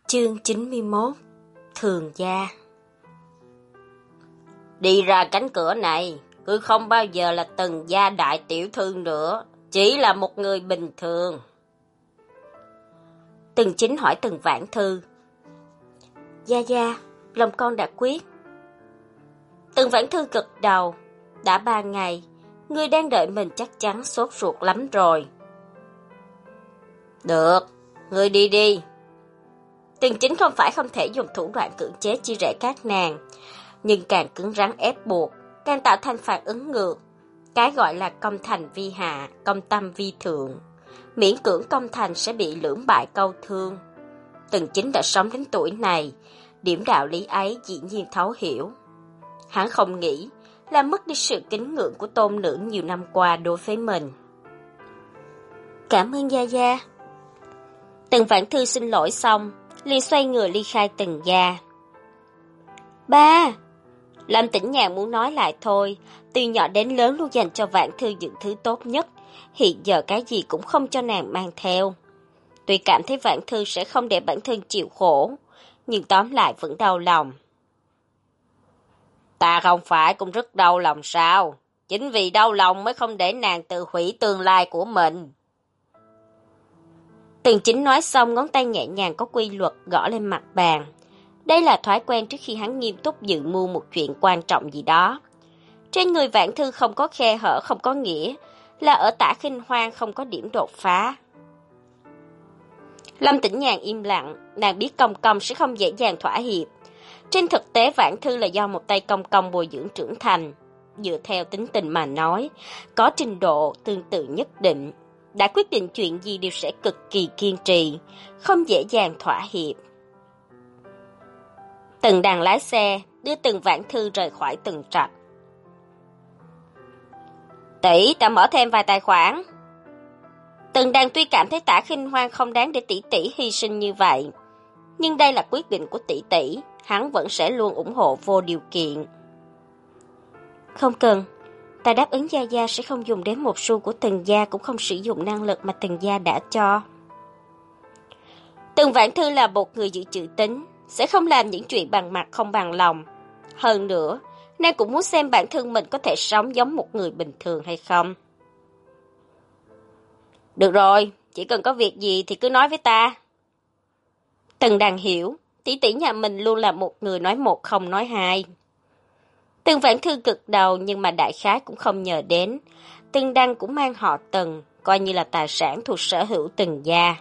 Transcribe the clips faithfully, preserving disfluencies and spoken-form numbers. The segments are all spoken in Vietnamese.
Chương chín mươi mốt. Thường gia. Đi ra cánh cửa này, cứ không bao giờ là Tần gia đại tiểu thư nữa, chỉ là một người bình thường. Tần Chính hỏi Tần Vãn Thư. Gia gia, lòng con đã quyết. Tần Vãn Thư gật đầu. Đã ba ngày, ngươi đang đợi mình chắc chắn sốt ruột lắm rồi. Được, ngươi đi đi. Tần Chính không phải không thể dùng thủ đoạn cưỡng chế chia rẽ các nàng, nhưng càng cứng rắn ép buộc, càng tạo thành phản ứng ngược. Cái gọi là công thành vi hạ, công tâm vi thượng. Miễn cưỡng công thành sẽ bị lưỡng bại câu thương. Tần Chính đã sống đến tuổi này, điểm đạo lý ấy dĩ nhiên thấu hiểu. Hắn không nghĩ là mất đi sự kính ngưỡng của tôn nữ nhiều năm qua đối với mình. Cảm ơn gia gia. Tần Vãn Thư xin lỗi xong, liền xoay người ly khai Tần gia. Ba! Lâm Tĩnh Nhàn muốn nói lại thôi, từ nhỏ đến lớn luôn dành cho Vãn Thư những thứ tốt nhất, hiện giờ cái gì cũng không cho nàng mang theo. Tuy cảm thấy Vãn Thư sẽ không để bản thân chịu khổ, nhưng tóm lại vẫn đau lòng. Ta không phải cũng rất đau lòng sao? Chính vì đau lòng mới không để nàng tự hủy tương lai của mình. Tần Chính nói xong, ngón tay nhẹ nhàng có quy luật gõ lên mặt bàn. Đây là thói quen trước khi hắn nghiêm túc dự mưu một chuyện quan trọng gì đó. Trên người Vãn Thư không có khe hở không có nghĩa là ở Tả Khinh Hoan không có điểm đột phá. Lâm Tĩnh Nhàn im lặng, nàng biết Công Công sẽ không dễ dàng thỏa hiệp. Trên thực tế Vãn Thư là do một tay Công Công bồi dưỡng trưởng thành, dựa theo tính tình mà nói, có trình độ tương tự nhất định. Đã quyết định chuyện gì đều sẽ cực kỳ kiên trì, không dễ dàng thỏa hiệp. Tần Đằng lái xe, đưa Tần Vãn Thư rời khỏi Tần Trạch. Tỷ, ta mở thêm vài tài khoản. Tần Đằng tuy cảm thấy Tả Khinh Hoan không đáng để tỷ tỷ hy sinh như vậy, nhưng đây là quyết định của tỷ tỷ, hắn vẫn sẽ luôn ủng hộ vô điều kiện. Không cần, ta đáp ứng gia gia sẽ không dùng đến một xu của Tần gia, cũng không sử dụng năng lực mà Tần gia đã cho. Tần Vãn Thư là một người giữ chữ tín, sẽ không làm những chuyện bằng mặt không bằng lòng. Hơn nữa, nàng cũng muốn xem bản thân mình có thể sống giống một người bình thường hay không. Được rồi, chỉ cần có việc gì thì cứ nói với ta. Tần Đằng hiểu, tỷ tỷ nhà mình luôn là một người nói một không nói hai. Tần Vãn Thư gật đầu, nhưng mà đại khái cũng không nhờ đến. Tần Đằng cũng mang họ Tần, coi như là tài sản thuộc sở hữu Tần gia.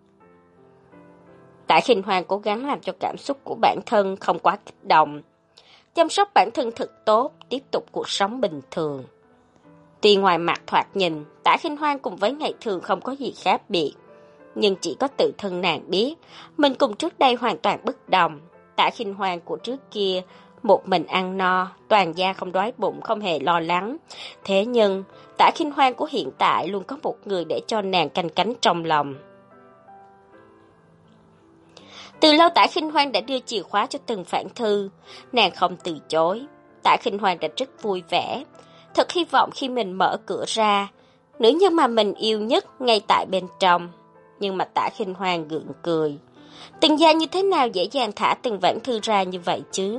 Tại Khinh Hoan cố gắng làm cho cảm xúc của bản thân không quá kích động, chăm sóc bản thân thật tốt, tiếp tục cuộc sống bình thường. Tuy ngoài mặt thoạt nhìn, Tả Khinh Hoan cùng với ngày thường không có gì khác biệt, nhưng chỉ có tự thân nàng biết, mình cùng trước đây hoàn toàn bất đồng. Tả Khinh Hoan của trước kia, một mình ăn no, toàn gia không đói bụng, không hề lo lắng. Thế nhưng, Tả Khinh Hoan của hiện tại luôn có một người để cho nàng canh cánh trong lòng. Từ lâu Tả Khinh Hoan đã đưa chìa khóa cho Tần Vãn Thư, nàng không từ chối. Tả Khinh Hoan đã rất vui vẻ, thật hy vọng khi mình mở cửa ra, nữ nhân mà mình yêu nhất ngay tại bên trong. Nhưng mà Tả Khinh Hoan gượng cười. Tần gia như thế nào dễ dàng thả Tần Vãn Thư ra như vậy chứ?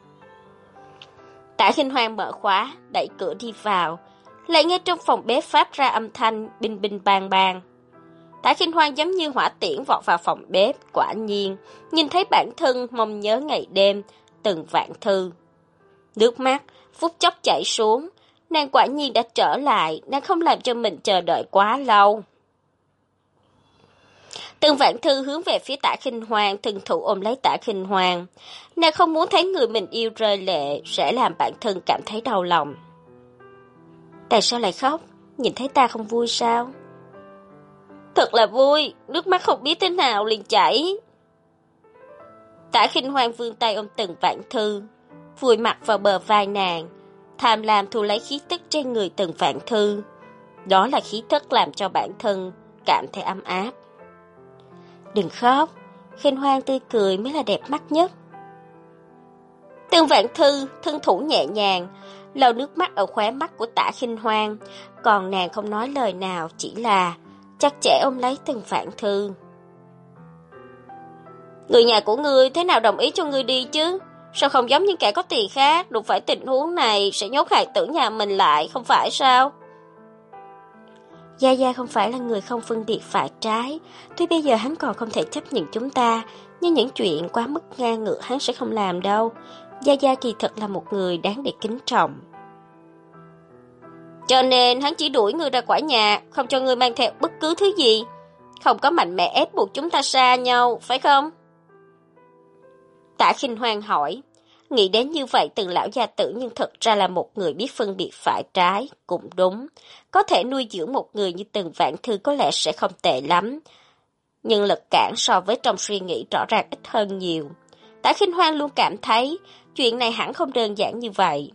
Tả Khinh Hoan mở khóa, đẩy cửa đi vào, lại nghe trong phòng bếp phát ra âm thanh binh binh bang bang. Tả Khinh Hoan giống như hỏa tiễn vọt vào phòng bếp, quả nhiên, nhìn thấy bản thân mong nhớ ngày đêm, Tần Vãn Thư. Nước mắt, phút chốc chảy xuống, nàng quả nhiên đã trở lại, nàng không làm cho mình chờ đợi quá lâu. Tần Vãn Thư hướng về phía Tả Khinh Hoan, thân thủ ôm lấy Tả Khinh Hoan. Nàng không muốn thấy người mình yêu rơi lệ, sẽ làm bản thân cảm thấy đau lòng. Tại sao lại khóc? Nhìn thấy ta không vui sao? Thật là vui, nước mắt không biết thế nào liền chảy. Tả Khinh Hoan vươn tay ôm Tần Vãn Thư, vùi mặt vào bờ vai nàng, tham lam thu lấy khí tức trên người Tần Vãn Thư. Đó là khí tức làm cho bản thân cảm thấy ấm áp. Đừng khóc, Khinh Hoan tươi cười mới là đẹp mắt nhất. Tần Vãn Thư thân thủ nhẹ nhàng, lau nước mắt ở khóe mắt của Tả Khinh Hoan, còn nàng không nói lời nào, chỉ là chặt chẽ ôm lấy Tần Vãn Thư. Người nhà của ngươi thế nào đồng ý cho ngươi đi chứ? Sao không giống những kẻ có tiền khác, đụng phải tình huống này sẽ nhốt hài tử nhà mình lại, không phải sao? Gia Gia không phải là người không phân biệt phải trái, tuy bây giờ hắn còn không thể chấp nhận chúng ta, nhưng những chuyện quá mức ngang ngược hắn sẽ không làm đâu. Gia Gia kỳ thật là một người đáng để kính trọng. Cho nên hắn chỉ đuổi ngươi ra khỏi nhà, không cho ngươi mang theo bất cứ thứ gì, không có mạnh mẽ ép buộc chúng ta xa nhau, phải không? Tạ Khinh Hoan hỏi, nghĩ đến như vậy Từng lão gia tử nhưng thật ra là một người biết phân biệt phải trái, cũng đúng. Có thể nuôi dưỡng một người như Từng Vãn Thư có lẽ sẽ không tệ lắm, nhưng lực cản so với trong suy nghĩ rõ ràng ít hơn nhiều. Tạ Khinh Hoan luôn cảm thấy chuyện này hẳn không đơn giản như vậy.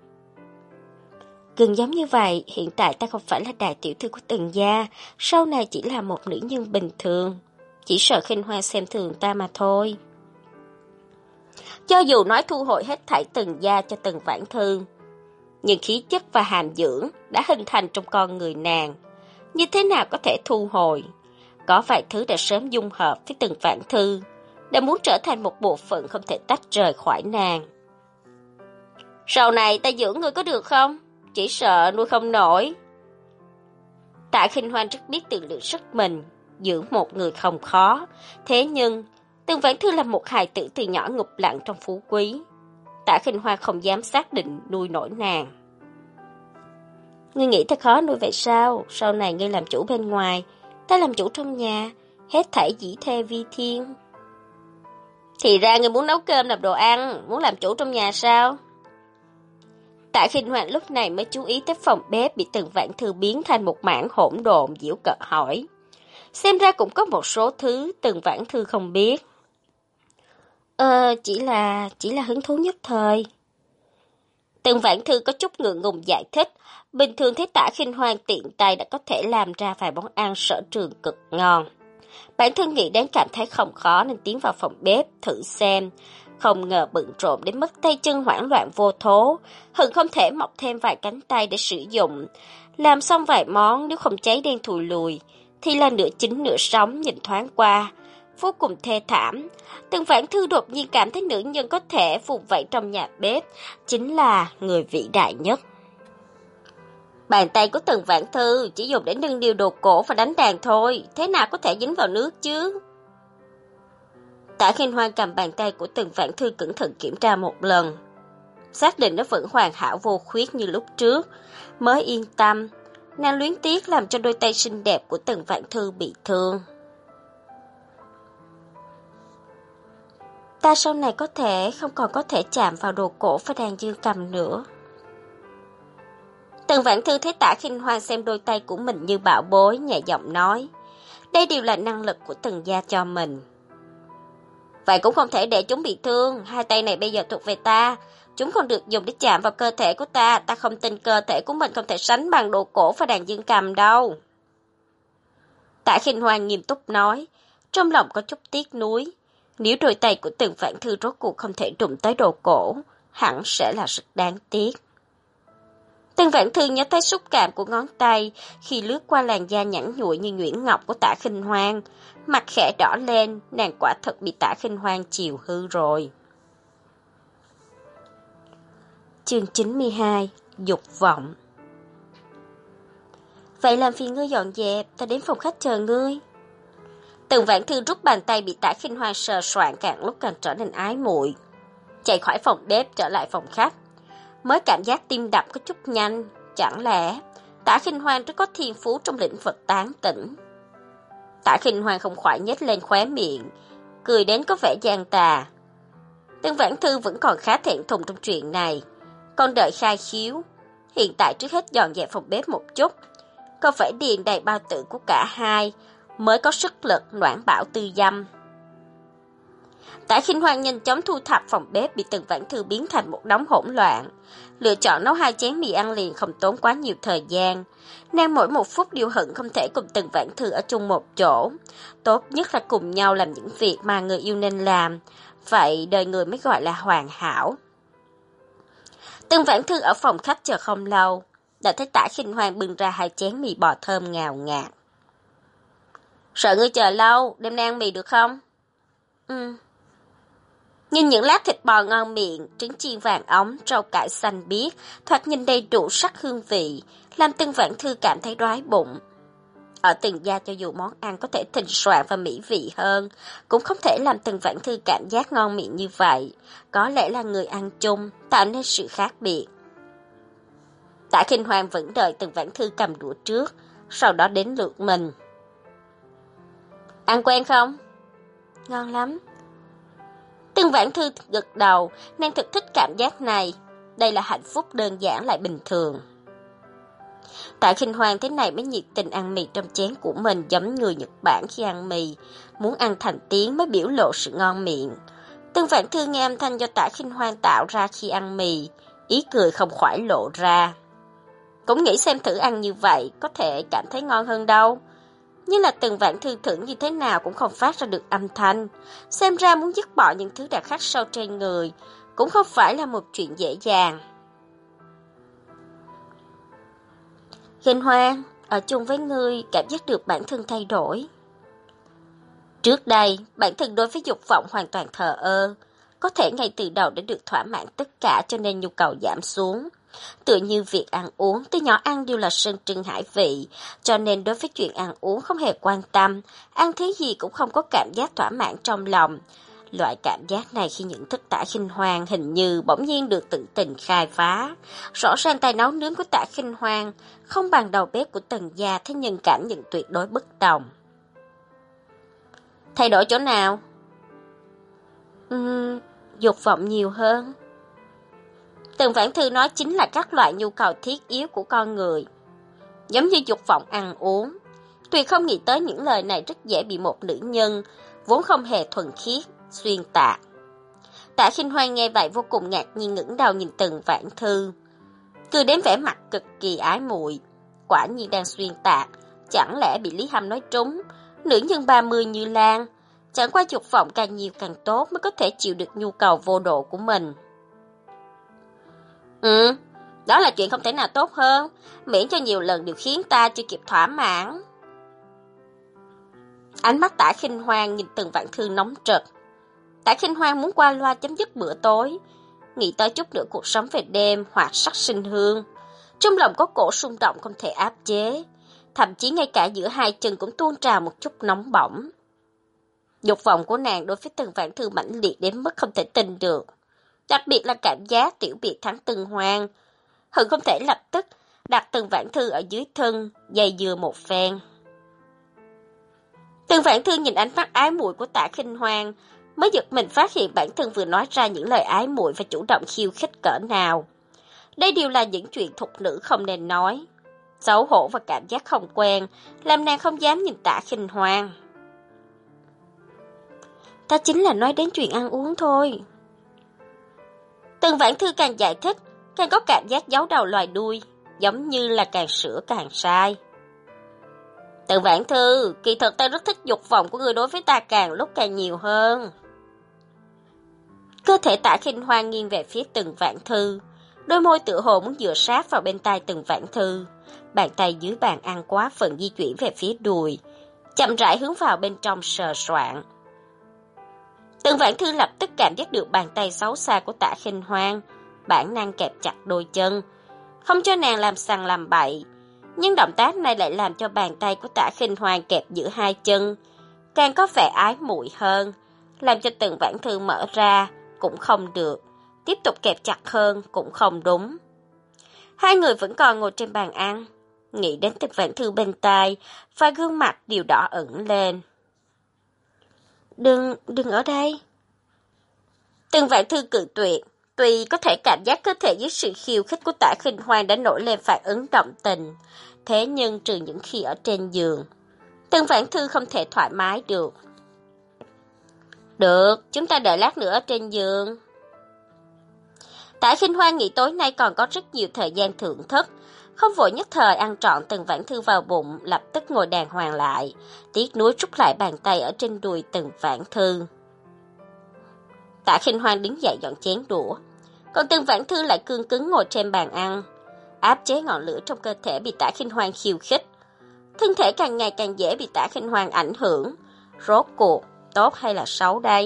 Gần giống như vậy, hiện tại ta không phải là đại tiểu thư của Từng gia, sau này chỉ là một nữ nhân bình thường, chỉ sợ Khinh Hoan xem thường ta mà thôi. Cho dù nói thu hồi hết thảy Từng gia cho Từng Vãn Thư, nhưng khí chất và hàm dưỡng đã hình thành trong con người nàng, như thế nào có thể thu hồi? Có vài thứ đã sớm dung hợp với Từng Vãn Thư, đã muốn trở thành một bộ phận không thể tách rời khỏi nàng. Sau này ta dưỡng ngươi có được không? Chỉ sợ nuôi không nổi. Tạ Khinh Hoan rất biết tự lượng sức mình, dưỡng một người không khó, thế nhưng Từng Vãn Thư là một hài tử từ nhỏ ngục lặng trong phú quý. Tạ Khinh Hoan không dám xác định nuôi nổi nàng. Ngươi nghĩ ta khó nuôi vậy sao? Sau này ngươi làm chủ bên ngoài, ta làm chủ trong nhà, hết thảy dĩ thê vi thiên. Thì ra ngươi muốn nấu cơm làm đồ ăn, muốn làm chủ trong nhà sao? Tạ Khinh Hoan lúc này mới chú ý tới phòng bếp bị Từng Vãn Thư biến thành một mảng hỗn độn, giễu cợt hỏi. Xem ra cũng có một số thứ Từng Vãn Thư không biết. Ờ, chỉ là, chỉ là hứng thú nhất thời. Từng Vãn Thư có chút ngượng ngùng giải thích, bình thường thấy Tạ Khinh Hoan tiện tay đã có thể làm ra vài món ăn sở trường cực ngon. Bản thân nghĩ đến cảm thấy không khó nên tiến vào phòng bếp thử xem, không ngờ bận rộn đến mức tay chân hoảng loạn vô thố, hận không thể mọc thêm vài cánh tay để sử dụng. Làm xong vài món nếu không cháy đen thùi lùi, thì là nửa chín nửa sống nhìn thoáng qua, vô cùng thê thảm. Từng Vãn Thư đột nhiên cảm thấy nữ nhân có thể vùng vẫy trong nhà bếp chính là người vĩ đại nhất. Bàn tay của Từng Vãn Thư chỉ dùng để nâng niu đồ cổ và đánh đàn thôi, thế nào có thể dính vào nước chứ? Tạ Khinh Hoan cầm bàn tay của Từng Vãn Thư cẩn thận kiểm tra một lần, xác định nó vẫn hoàn hảo vô khuyết như lúc trước, mới yên tâm. Nàng luyến tiếc làm cho đôi tay xinh đẹp của Từng Vãn Thư bị thương. Ta sau này có thể không còn có thể chạm vào đồ cổ và đàn dương cầm nữa. Từng Vãn Thư thấy Tạ Khinh Hoan xem đôi tay của mình như bảo bối, nhẹ giọng nói, đây đều là năng lực của Từng gia cho mình. Vậy cũng không thể để chúng bị thương, hai tay này bây giờ thuộc về ta, chúng không được dùng để chạm vào cơ thể của ta, ta không tin cơ thể của mình không thể sánh bằng đồ cổ và đàn dương cầm đâu. Tạ Khinh Hoan nghiêm túc nói, trong lòng có chút tiếc nuối, nếu đôi tay của Từng Vãn Thư rốt cuộc không thể đụng tới đồ cổ, hẳn sẽ là rất đáng tiếc. Từng Vãn Thư nhớ tới xúc cảm của ngón tay khi lướt qua làn da nhẵn nhụi như nhuyễn ngọc của Tạ Khinh Hoan, mặt khẽ đỏ lên, nàng quả thật bị Tạ Khinh Hoan chiều hư rồi. Chương chín mươi hai, dục vọng. Vậy làm phiền ngươi dọn dẹp, ta đến phòng khách chờ ngươi. Từng Vãn Thư rút bàn tay bị Tạ Khinh Hoan sờ soạng càng lúc càng trở nên ái muội, chạy khỏi phòng bếp trở lại phòng khách, mới cảm giác tim đập có chút nhanh, chẳng lẽ Tạ Khinh Hoan rất có thiên phú trong lĩnh vực tán tỉnh. Tạ Khinh Hoan không khỏi nhếch lên khóe miệng, cười đến có vẻ gian tà. Từng Vãn Thư vẫn còn khá thẹn thùng trong chuyện này, còn đợi khai khiếu, hiện tại trước hết dọn dẹp phòng bếp một chút, còn phải điền đầy bao tử của cả hai mới có sức lực noãn bảo tư dâm. Tạ Khinh Hoan nhanh chóng thu thập phòng bếp bị Từng Vãn Thư biến thành một đống hỗn loạn, lựa chọn nấu hai chén mì ăn liền không tốn quá nhiều thời gian. Nàng mỗi một phút đều hận không thể cùng Từng Vãn Thư ở chung một chỗ, tốt nhất là cùng nhau làm những việc mà người yêu nên làm, vậy đời người mới gọi là hoàn hảo. Từng Vãn Thư ở phòng khách chờ không lâu, đã thấy Tạ Khinh Hoan bưng ra hai chén mì bò thơm ngào ngạt. Sợ ngươi chờ lâu, đêm nay ăn mì được không? Ừ. Nhìn những lát thịt bò ngon miệng, trứng chiên vàng óng, rau cải xanh biếc, thoạt nhìn đầy đủ sắc hương vị, làm Từng Vãn Thư cảm thấy đói bụng. Ở Từng gia cho dù món ăn có thể thịnh soạn và mỹ vị hơn, cũng không thể làm Từng Vãn Thư cảm giác ngon miệng như vậy. Có lẽ là người ăn chung, tạo nên sự khác biệt. Tạ Khinh Hoan vẫn đợi Từng Vãn Thư cầm đũa trước, sau đó đến lượt mình. Ăn quen không? Ngon lắm. Từng Vãn Thư gật đầu, nàng thực thích cảm giác này. Đây là hạnh phúc đơn giản lại bình thường. Tạ Khinh Hoan thế này mới nhiệt tình ăn mì trong chén của mình, giống người Nhật Bản khi ăn mì, muốn ăn thành tiếng mới biểu lộ sự ngon miệng. Từng Vãn Thư nghe âm thanh do Tạ Khinh Hoan tạo ra khi ăn mì, ý cười không khỏi lộ ra. Cũng nghĩ xem thử ăn như vậy có thể cảm thấy ngon hơn đâu. Nhưng là Từng Vãn Thư thử như thế nào cũng không phát ra được âm thanh. Xem ra muốn dứt bỏ những thứ đã khắc sâu trên người cũng không phải là một chuyện dễ dàng. Khinh Hoan, ở chung với ngươi cảm giác được bản thân thay đổi. Trước đây, bản thân đối với dục vọng hoàn toàn thờ ơ. Có thể ngay từ đầu đã được thỏa mãn tất cả cho nên nhu cầu giảm xuống. Tựa như việc ăn uống, từ nhỏ ăn đều là sơn trưng hải vị, cho nên đối với chuyện ăn uống không hề quan tâm, ăn thứ gì cũng không có cảm giác thỏa mãn trong lòng. Loại cảm giác này khi nhận thức Tạ Khinh Hoan hình như bỗng nhiên được tự tình khai phá. Rõ ràng tài nấu nướng của Tạ Khinh Hoan không bằng đầu bếp của Tần gia, thế nhưng cảm nhận tuyệt đối bất đồng. Thay đổi chỗ nào? Uhm, dục vọng nhiều hơn. Từng Vãn Thư nói chính là các loại nhu cầu thiết yếu của con người. Giống như dục vọng ăn uống. Tuy không nghĩ tới những lời này rất dễ bị một nữ nhân, vốn không hề thuần khiết, xuyên tạc. Tạ Khinh Hoan nghe vậy vô cùng ngạc nhiên ngẩng đầu nhìn Từng Vãn Thư. Cười đến vẻ mặt cực kỳ ái muội. Quả nhiên đang xuyên tạc, chẳng lẽ bị Lý Hâm nói trúng. Nữ nhân ba mươi như Lan, chẳng qua dục vọng càng nhiều càng tốt mới có thể chịu được nhu cầu vô độ của mình. Ừ, đó là chuyện không thể nào tốt hơn, miễn cho nhiều lần đều khiến ta chưa kịp thỏa mãn. Ánh mắt Tạ Khinh Hoan nhìn Từng Vãn Thư nóng rực. Tạ Khinh Hoan muốn qua loa chấm dứt bữa tối, nghĩ tới chút nữa cuộc sống về đêm hoạt sắc sinh hương. Trong lòng có cổ xung động không thể áp chế, thậm chí ngay cả giữa hai chân cũng tuôn trào một chút nóng bỏng. Dục vọng của nàng đối với Từng Vãn Thư mãnh liệt đến mức không thể tin được. Đặc biệt là cảm giác tiểu biệt thắng Từng Hoan, hận không thể lập tức đặt Từng Vãn Thư ở dưới thân, dây dưa một phen. Từng Vãn Thư nhìn ánh mắt ái muội của Tạ Khinh Hoan, mới giật mình phát hiện bản thân vừa nói ra những lời ái muội và chủ động khiêu khích cỡ nào. Đây đều là những chuyện thục nữ không nên nói. Xấu hổ và cảm giác không quen, làm nàng không dám nhìn Tạ Khinh Hoan. Ta chính là nói đến chuyện ăn uống thôi. Từng Vãn Thư càng giải thích, càng có cảm giác giấu đầu loài đuôi, giống như là càng sửa càng sai. Từng Vãn Thư, kỳ thực ta rất thích dục vọng của người đối với ta càng lúc càng nhiều hơn. Cơ thể Tạ Khinh Hoan nghiêng về phía Từng Vãn Thư, đôi môi tựa hồ muốn dựa sát vào bên tai Từng Vãn Thư. Bàn tay dưới bàn ăn quá phần di chuyển về phía đùi, chậm rãi hướng vào bên trong sờ soạng. Từng Vãn Thư lập tức cảm giác được bàn tay xấu xa của Tạ Khinh Hoan, bản năng kẹp chặt đôi chân, không cho nàng làm sằng làm bậy. Nhưng động tác này lại làm cho bàn tay của Tạ Khinh Hoan kẹp giữa hai chân càng có vẻ ái muội hơn, làm cho Từng Vãn Thư mở ra cũng không được, tiếp tục kẹp chặt hơn cũng không đúng. Hai người vẫn còn ngồi trên bàn ăn, nghĩ đến Từng Vãn Thư bên tai và gương mặt đều đỏ ửng lên. Đừng, đừng ở đây. Từng Vãn Thư cự tuyệt, tuy có thể cảm giác cơ thể dưới sự khiêu khích của Tạ Khinh Hoan đã nổi lên phản ứng động tình, thế nhưng trừ những khi ở trên giường, Từng Vãn Thư không thể thoải mái được. Được, chúng ta đợi lát nữa ở trên giường. Tạ Khinh Hoan nghĩ tối nay còn có rất nhiều thời gian thưởng thức, không vội nhất thời ăn trọn Từng Vãn Thư vào bụng, lập tức ngồi đàng hoàng lại, tiếc nuối rút lại bàn tay ở trên đùi Từng Vãn Thư. Tạ Khinh Hoan đứng dậy dọn chén đũa, còn Từng Vãn Thư lại cương cứng ngồi trên bàn ăn, áp chế ngọn lửa trong cơ thể bị Tạ Khinh Hoan khiêu khích. Thân thể càng ngày càng dễ bị Tạ Khinh Hoan ảnh hưởng, rốt cuộc tốt hay là xấu đây?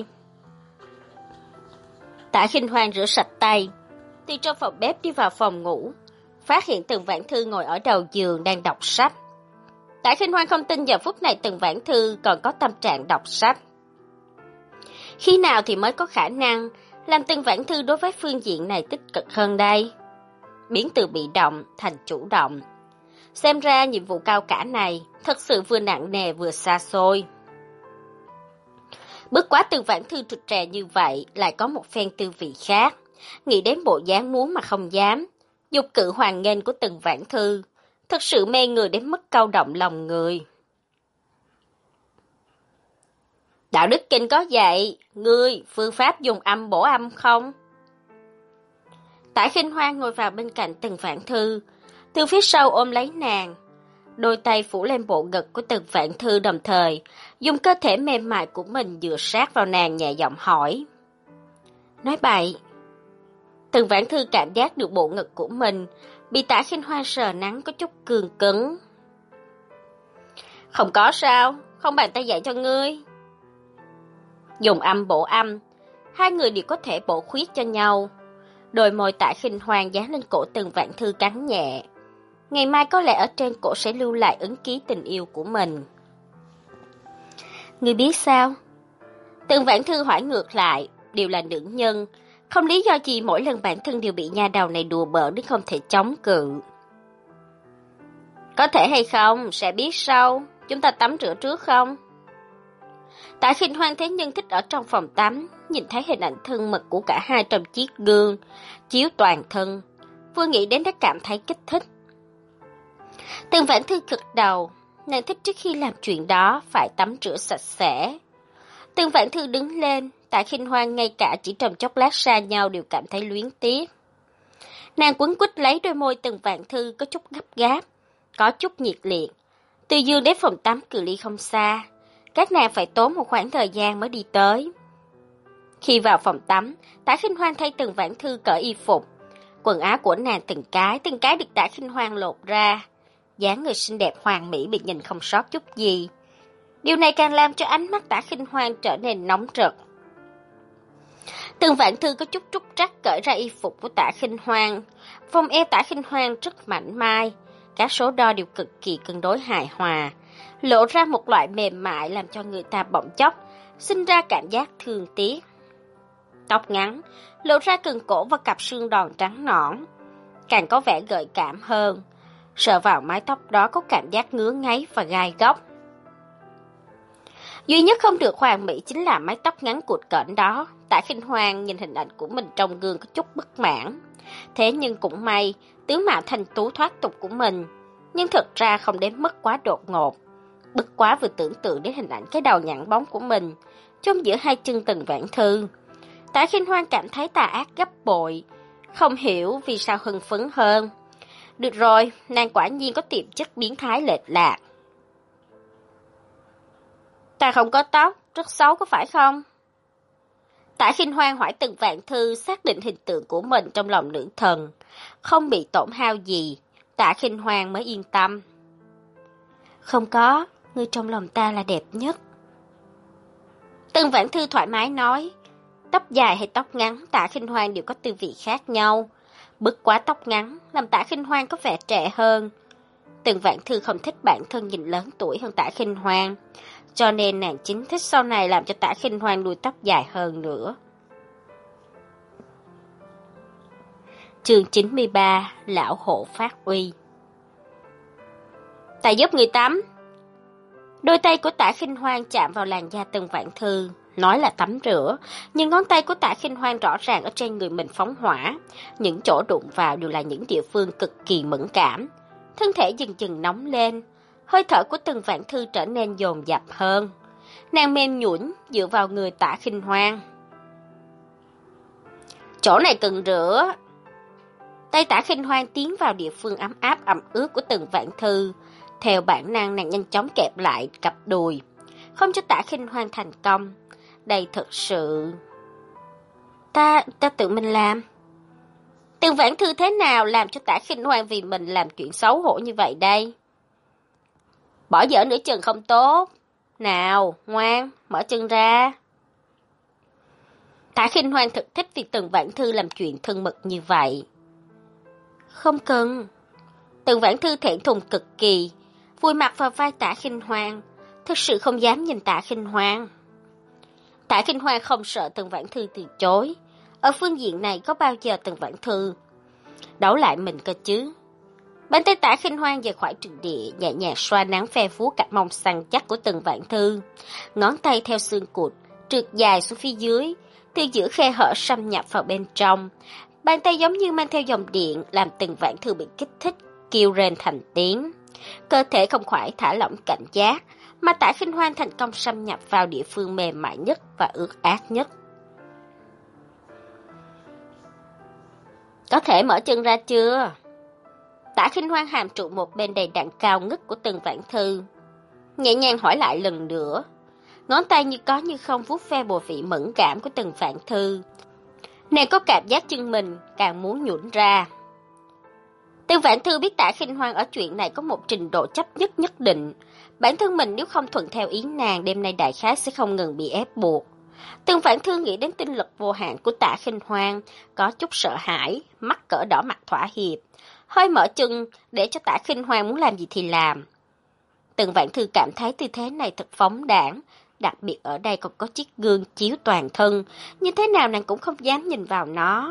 Tạ Khinh Hoan rửa sạch tay, từ trong phòng bếp đi vào phòng ngủ, phát hiện Tần Vãn Thư ngồi ở đầu giường đang đọc sách. Tạ Khinh Hoan không tin giờ phút này Tần Vãn Thư còn có tâm trạng đọc sách. Khi nào thì mới có khả năng làm Tần Vãn Thư đối với phương diện này tích cực hơn đây? Biến từ bị động thành chủ động. Xem ra nhiệm vụ cao cả này thật sự vừa nặng nề vừa xa xôi. Bước quá Tần Vãn Thư rụt rè như vậy lại có một phen tư vị khác. Nghĩ đến bộ dáng muốn mà không dám, dục cự hoàng nghênh của Tần Vãn Thư, thật sự mê người đến mức câu động lòng người. Đạo đức kinh có dạy, ngươi phương pháp dùng âm bổ âm không? Tạ Khinh Hoan ngồi vào bên cạnh Tần Vãn Thư, từ phía sau ôm lấy nàng, đôi tay phủ lên bộ ngực của Tần Vãn Thư, đồng thời dùng cơ thể mềm mại của mình dựa sát vào nàng, nhẹ giọng hỏi. Nói bậy. Tần Vãn Thư cảm giác được bộ ngực của mình bị Tạ Khinh Hoan sờ nắng có chút cương cứng. Không có sao, không bàn tay dạy cho ngươi. Dùng âm bổ âm, hai người đều có thể bổ khuyết cho nhau. Đôi môi Tạ Khinh Hoan dán lên cổ Tần Vãn Thư cắn nhẹ. Ngày mai có lẽ ở trên cổ sẽ lưu lại ấn ký tình yêu của mình. Ngươi biết sao? Tần Vãn Thư hỏi ngược lại, đều là nữ nhân, không lý do gì mỗi lần bản thân đều bị nha đầu này đùa bỡn đến không thể chống cự. Có thể hay không, sẽ biết sau, chúng ta tắm rửa trước không? Tạ Khinh Hoan thế nhân thích ở trong phòng tắm, nhìn thấy hình ảnh thân mật của cả hai trong chiếc gương, chiếu toàn thân, vừa nghĩ đến đã cảm thấy kích thích. Tần Vãn Thư gật đầu, nàng thích trước khi làm chuyện đó phải tắm rửa sạch sẽ. Tần Vãn Thư đứng lên, Tạ Khinh Hoan ngay cả chỉ trong chốc lát xa nhau đều cảm thấy luyến tiếc. Nàng quấn quýt lấy đôi môi Tần Vãn Thư có chút gấp gáp, có chút nhiệt liệt. Từ giường đến phòng tắm cự ly không xa, các nàng phải tốn một khoảng thời gian mới đi tới. Khi vào phòng tắm, Tạ Khinh Hoan thấy Tần Vãn Thư cởi y phục, quần áo của nàng từng cái, từng cái được Tạ Khinh Hoan lột ra. Dáng người xinh đẹp hoàn mỹ bị nhìn không sót chút gì. Điều này càng làm cho ánh mắt Tạ Khinh Hoan trở nên nóng rực. Tần Vãn Thư có chút trúc trắc cởi ra y phục của Tạ Khinh Hoan. Vòng eo Tạ Khinh Hoan rất mảnh mai, các số đo đều cực kỳ cân đối hài hòa, lộ ra một loại mềm mại làm cho người ta bỗng chốc sinh ra cảm giác thương tiếc. Tóc ngắn, lộ ra cần cổ và cặp xương đòn trắng nõn, càng có vẻ gợi cảm hơn. Sờ vào mái tóc đó có cảm giác ngứa ngáy và gai góc. Duy nhất không được hoàn mỹ chính là mái tóc ngắn cụt cỡn đó. Tạ Khinh Hoan nhìn hình ảnh của mình trong gương có chút bất mãn. Thế nhưng cũng may, tướng mạo thanh tú thoát tục của mình, nhưng thật ra không đến mức quá đột ngột. Bất quá vừa tưởng tượng đến hình ảnh cái đầu nhẵn bóng của mình trong giữa hai chân Tần Vãn Thư, Tạ Khinh Hoan cảm thấy tà ác gấp bội, không hiểu vì sao hưng phấn hơn. Được rồi, nàng quả nhiên có tiềm chất biến thái lệch lạc. Ta không có tóc, rất xấu có phải không? Tạ Khinh Hoan hỏi Tần Vãn Thư xác định hình tượng của mình trong lòng nữ thần, không bị tổn hao gì, Tạ Khinh Hoan mới yên tâm. Không có, ngươi trong lòng ta là đẹp nhất. Tần Vãn Thư thoải mái nói, tóc dài hay tóc ngắn Tạ Khinh Hoan đều có tư vị khác nhau. Bức quá tóc ngắn làm Tạ Khinh Hoan có vẻ trẻ hơn. Tần Vãn Thư không thích bản thân nhìn lớn tuổi hơn Tạ Khinh Hoan, cho nên nàng chính thích sau này làm cho Tạ Khinh Hoan đuôi tóc dài hơn nữa. Chương chín mươi ba, Lão Hộ phát uy. Ta giúp người tắm. Đôi tay của Tạ Khinh Hoan chạm vào làn da Tần Vãn Thư, nói là tắm rửa, nhưng ngón tay của Tạ Khinh Hoan rõ ràng ở trên người mình phóng hỏa, những chỗ đụng vào đều là những địa phương cực kỳ mẫn cảm. Thân thể dần dần nóng lên, hơi thở của Tần Vãn Thư trở nên dồn dập hơn. Nàng mềm nhũn dựa vào người Tạ Khinh Hoan. Chỗ này cần rửa. Tay Tạ Khinh Hoan tiến vào địa phương ấm áp ẩm ướt của Tần Vãn Thư, theo bản năng nàng nhanh chóng kẹp lại cặp đùi, không cho Tạ Khinh Hoan thành công. Đây thật sự... Ta, ta tự mình làm. Tần Vãn Thư thế nào làm cho Tạ Khinh Hoan vì mình làm chuyện xấu hổ như vậy đây? Bỏ dở nửa chừng không tốt. Nào, ngoan, mở chân ra. Tạ Khinh Hoan thực thích việc Tần Vãn Thư làm chuyện thân mật như vậy. Không cần. Tần Vãn Thư thẹn thùng cực kỳ, vùi mặt vào vai Tạ Khinh Hoan, thực sự không dám nhìn Tạ Khinh Hoan. Tạ Khinh Hoan không sợ Tần Vãn Thư từ chối. Ở phương diện này có bao giờ Tần Vãn Thư đấu lại mình cơ chứ? Bàn tay Tạ Khinh Hoan rời khỏi trận địa, nhẹ nhàng xoa nắng phe vuốt cặp mông săn chắc của Tần Vãn Thư. Ngón tay theo xương cụt, trượt dài xuống phía dưới, từ giữa khe hở xâm nhập vào bên trong. Bàn tay giống như mang theo dòng điện, làm Tần Vãn Thư bị kích thích, kêu rên thành tiếng. Cơ thể không khỏi thả lỏng cảnh giác, mà Tạ Khinh Hoan thành công xâm nhập vào địa phương mềm mại nhất và ướt át nhất. Có thể mở chân ra chưa? Tạ Khinh Hoan hàm trụ một bên đầy đặn cao ngất của Tần Vãn Thư, nhẹ nhàng hỏi lại lần nữa. Ngón tay như có như không vuốt ve bộ vị mẫn cảm của Tần Vãn Thư. Nàng có cảm giác chân mình càng muốn nhũn ra. Tần Vãn Thư biết Tạ Khinh Hoan ở chuyện này có một trình độ chấp nhất nhất định. Bản thân mình nếu không thuận theo ý nàng, đêm nay đại khái sẽ không ngừng bị ép buộc. Tần Vãn Thư nghĩ đến tinh lực vô hạn của Tạ Khinh Hoan, có chút sợ hãi, mắt cỡ đỏ mặt thỏa hiệp, hơi mở chân để cho Tạ Khinh Hoan muốn làm gì thì làm. Tần Vãn Thư cảm thấy tư thế này thật phóng đãng, đặc biệt ở đây còn có chiếc gương chiếu toàn thân, như thế nào nàng cũng không dám nhìn vào nó.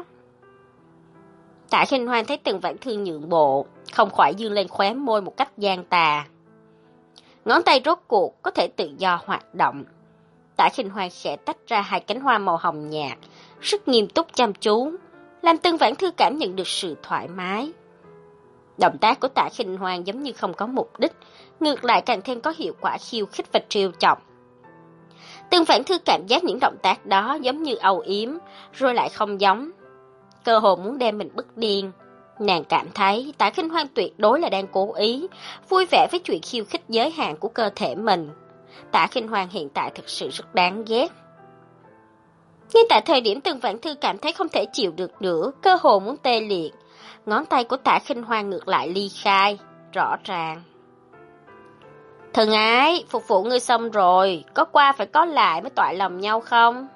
Tạ Khinh Hoan thấy Tần Vãn Thư nhượng bộ, không khỏi dương lên khóe môi một cách gian tà. Ngón tay rốt cuộc có thể tự do hoạt động. Tạ Khinh Hoan khẽ tách ra hai cánh hoa màu hồng nhạt, rất nghiêm túc chăm chú, làm Tần Vãn Thư cảm nhận được sự thoải mái. Động tác của Tạ Khinh Hoan giống như không có mục đích, ngược lại càng thêm có hiệu quả khiêu khích và trêu chọc. Tần Vãn Thư cảm giác những động tác đó giống như âu yếm, rồi lại không giống. Cơ hồ muốn đem mình bức điên. Nàng cảm thấy Tạ Khinh Hoan tuyệt đối là đang cố ý, vui vẻ với chuyện khiêu khích giới hạn của cơ thể mình. Tạ Khinh Hoan hiện tại thực sự rất đáng ghét. Ngay tại thời điểm Tần Vãn Thư cảm thấy không thể chịu được nữa, cơ hồ muốn tê liệt, ngón tay của Tạ Khinh Hoan ngược lại ly khai, rõ ràng. Thân ái, phục vụ ngươi xong rồi, có qua phải có lại mới toại lòng nhau không?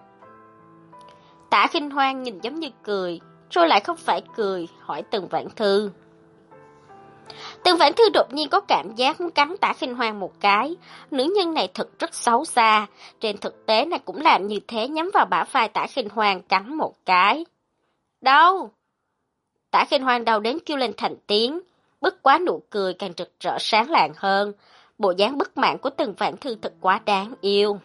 Tạ Khinh Hoan nhìn giống như cười, rồi lại không phải cười, hỏi Tần Vãn Thư. Tần Vãn Thư đột nhiên có cảm giác muốn cắn Tạ Khinh Hoan một cái. Nữ nhân này thật rất xấu xa. Trên thực tế này cũng làm như thế, nhắm vào bả vai Tạ Khinh Hoan cắn một cái. Đau! Tạ Khinh Hoan đau đến kêu lên thành tiếng. Bất quá nụ cười càng rực rỡ sáng lạng hơn. Bộ dáng bất mãn của Tần Vãn Thư thật quá đáng yêu.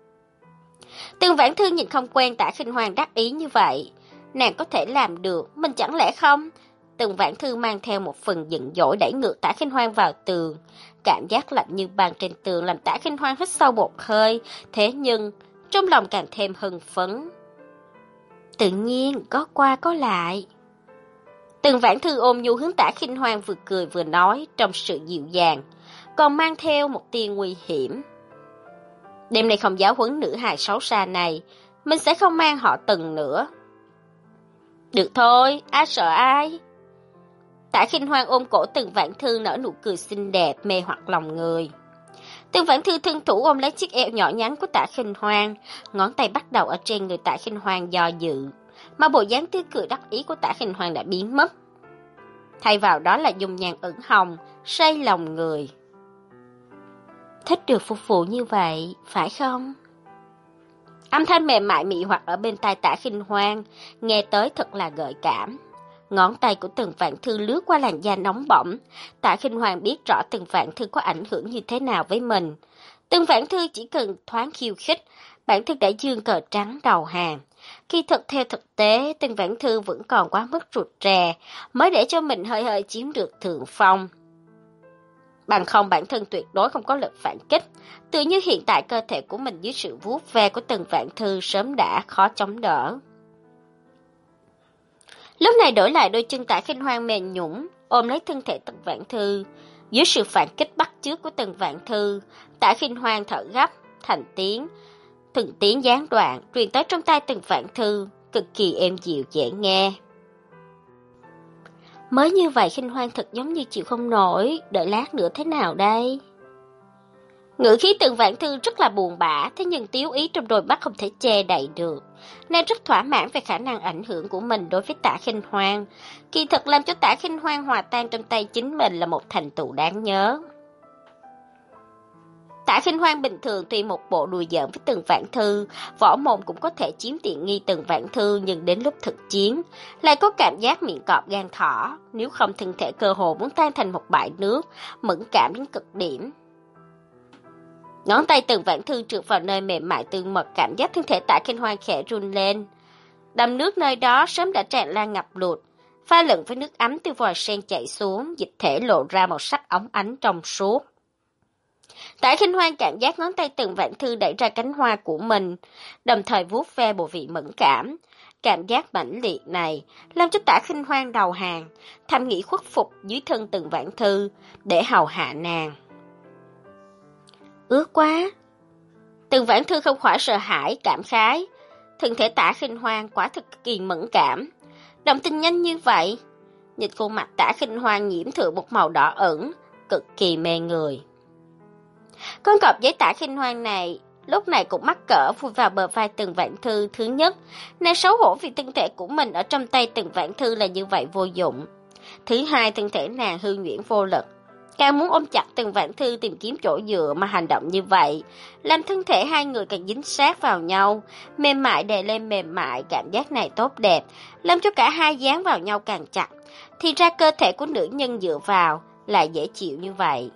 Tần Vãn Thư nhìn không quen Tạ Khinh Hoan đắc ý như vậy. Nàng có thể làm được, mình chẳng lẽ không? Tần Vãn Thư mang theo một phần giận dỗi đẩy ngược Tạ Khinh Hoan vào tường. Cảm giác lạnh như băng trên tường làm Tạ Khinh Hoan hít sâu một hơi, thế nhưng trong lòng càng thêm hưng phấn. Tự nhiên có qua có lại. Tần Vãn Thư ôm nhu hướng Tạ Khinh Hoan vừa cười vừa nói trong sự dịu dàng, còn mang theo một tia nguy hiểm. Đêm nay không giáo huấn nữ hài xấu xa này, mình sẽ không mang họ Tần nữa. Được thôi, ai sợ ai? Tạ Khinh Hoan ôm cổ Tần Vãn Thư nở nụ cười xinh đẹp mê hoặc lòng người. Tần Vãn Thư thân thủ ôm lấy chiếc eo nhỏ nhắn của Tạ Khinh Hoan, ngón tay bắt đầu ở trên người Tạ Khinh Hoan do dự, mà bộ dáng tươi cười đắc ý của Tạ Khinh Hoan đã biến mất. Thay vào đó là dung nhan ửng hồng, say lòng người. Thích được phục vụ như vậy, phải không? Âm thanh mềm mại mị hoặc ở bên tai Tạ Khinh Hoan, nghe tới thật là gợi cảm. Ngón tay của Tần Vãn Thư lướt qua làn da nóng bỏng. Tạ Khinh Hoan biết rõ Tần Vãn Thư có ảnh hưởng như thế nào với mình. Tần Vãn Thư chỉ cần thoáng khiêu khích, bản thân đã dương cờ trắng đầu hàng. Khi thật theo thực tế, Tần Vãn Thư vẫn còn quá mức rụt rè, mới để cho mình hơi hơi chiếm được thượng phong. Bằng không bản thân tuyệt đối không có lực phản kích, tự như hiện tại cơ thể của mình dưới sự vuốt ve của Tần Vãn Thư sớm đã khó chống đỡ. Lúc này đổi lại đôi chân Tạ Khinh Hoan mềm nhũn, ôm lấy thân thể Tần Vãn Thư. Dưới sự phản kích bắt chước của Tần Vãn Thư, Tạ Khinh Hoan thở gấp, thành tiếng, từng tiếng gián đoạn truyền tới trong tai Tần Vãn Thư, cực kỳ êm dịu dễ nghe. Mới như vậy Khinh Hoan thật giống như chịu không nổi, đợi lát nữa thế nào đây? Ngữ khí Tần Vãn Thư rất là buồn bã, thế nhưng tiếu ý trong đôi mắt không thể che đậy được. Nàng rất thỏa mãn về khả năng ảnh hưởng của mình đối với Tạ Khinh Hoan. Kỳ thực làm cho Tạ Khinh Hoan hòa tan trong tay chính mình là một thành tựu đáng nhớ. Tạ Khinh Hoan bình thường tuy một bộ đùa giỡn với Tần Vãn Thư, võ mồm cũng có thể chiếm tiện nghi Tần Vãn Thư, nhưng đến lúc thực chiến, lại có cảm giác miệng cọp gan thỏ, nếu không thân thể cơ hồ muốn tan thành một bãi nước, mẫn cảm đến cực điểm. Ngón tay Tần Vãn Thư trượt vào nơi mềm mại tương mật, cảm giác thân thể Tạ Khinh Hoan khẽ run lên. Đầm nước nơi đó sớm đã tràn lan ngập lụt, pha lẫn với nước ấm từ vòi sen chảy xuống, dịch thể lộ ra màu sắc óng ánh trong suốt. Tạ Khinh Hoan cảm giác ngón tay Tần Vãn Thư đẩy ra cánh hoa của mình, đồng thời vuốt ve bộ vị mẫn cảm. Cảm giác mãnh liệt này làm cho Tạ Khinh Hoan đầu hàng, thầm nghĩ khuất phục dưới thân Tần Vãn Thư để hầu hạ nàng. Ướt quá! Tần Vãn Thư không khỏi sợ hãi, cảm khái. Thân thể Tạ Khinh Hoan quả thực cực kỳ mẫn cảm. Động tình nhanh như vậy. Nhìn khuôn mặt Tạ Khinh Hoan nhiễm thượng một màu đỏ ửng, cực kỳ mê người. Con cọp giấy Tạ Khinh Hoan này lúc này cũng mắc cỡ vui vào bờ vai Tần Vãn Thư. Thứ nhất, nàng xấu hổ vì thân thể của mình ở trong tay Tần Vãn Thư là như vậy vô dụng. Thứ hai, thân thể nàng hư nhuyễn vô lực, càng muốn ôm chặt Tần Vãn Thư tìm kiếm chỗ dựa mà hành động như vậy, làm thân thể hai người càng dính sát vào nhau, mềm mại đè lên mềm mại. Cảm giác này tốt đẹp, làm cho cả hai dán vào nhau càng chặt. Thì ra cơ thể của nữ nhân dựa vào lại dễ chịu như vậy.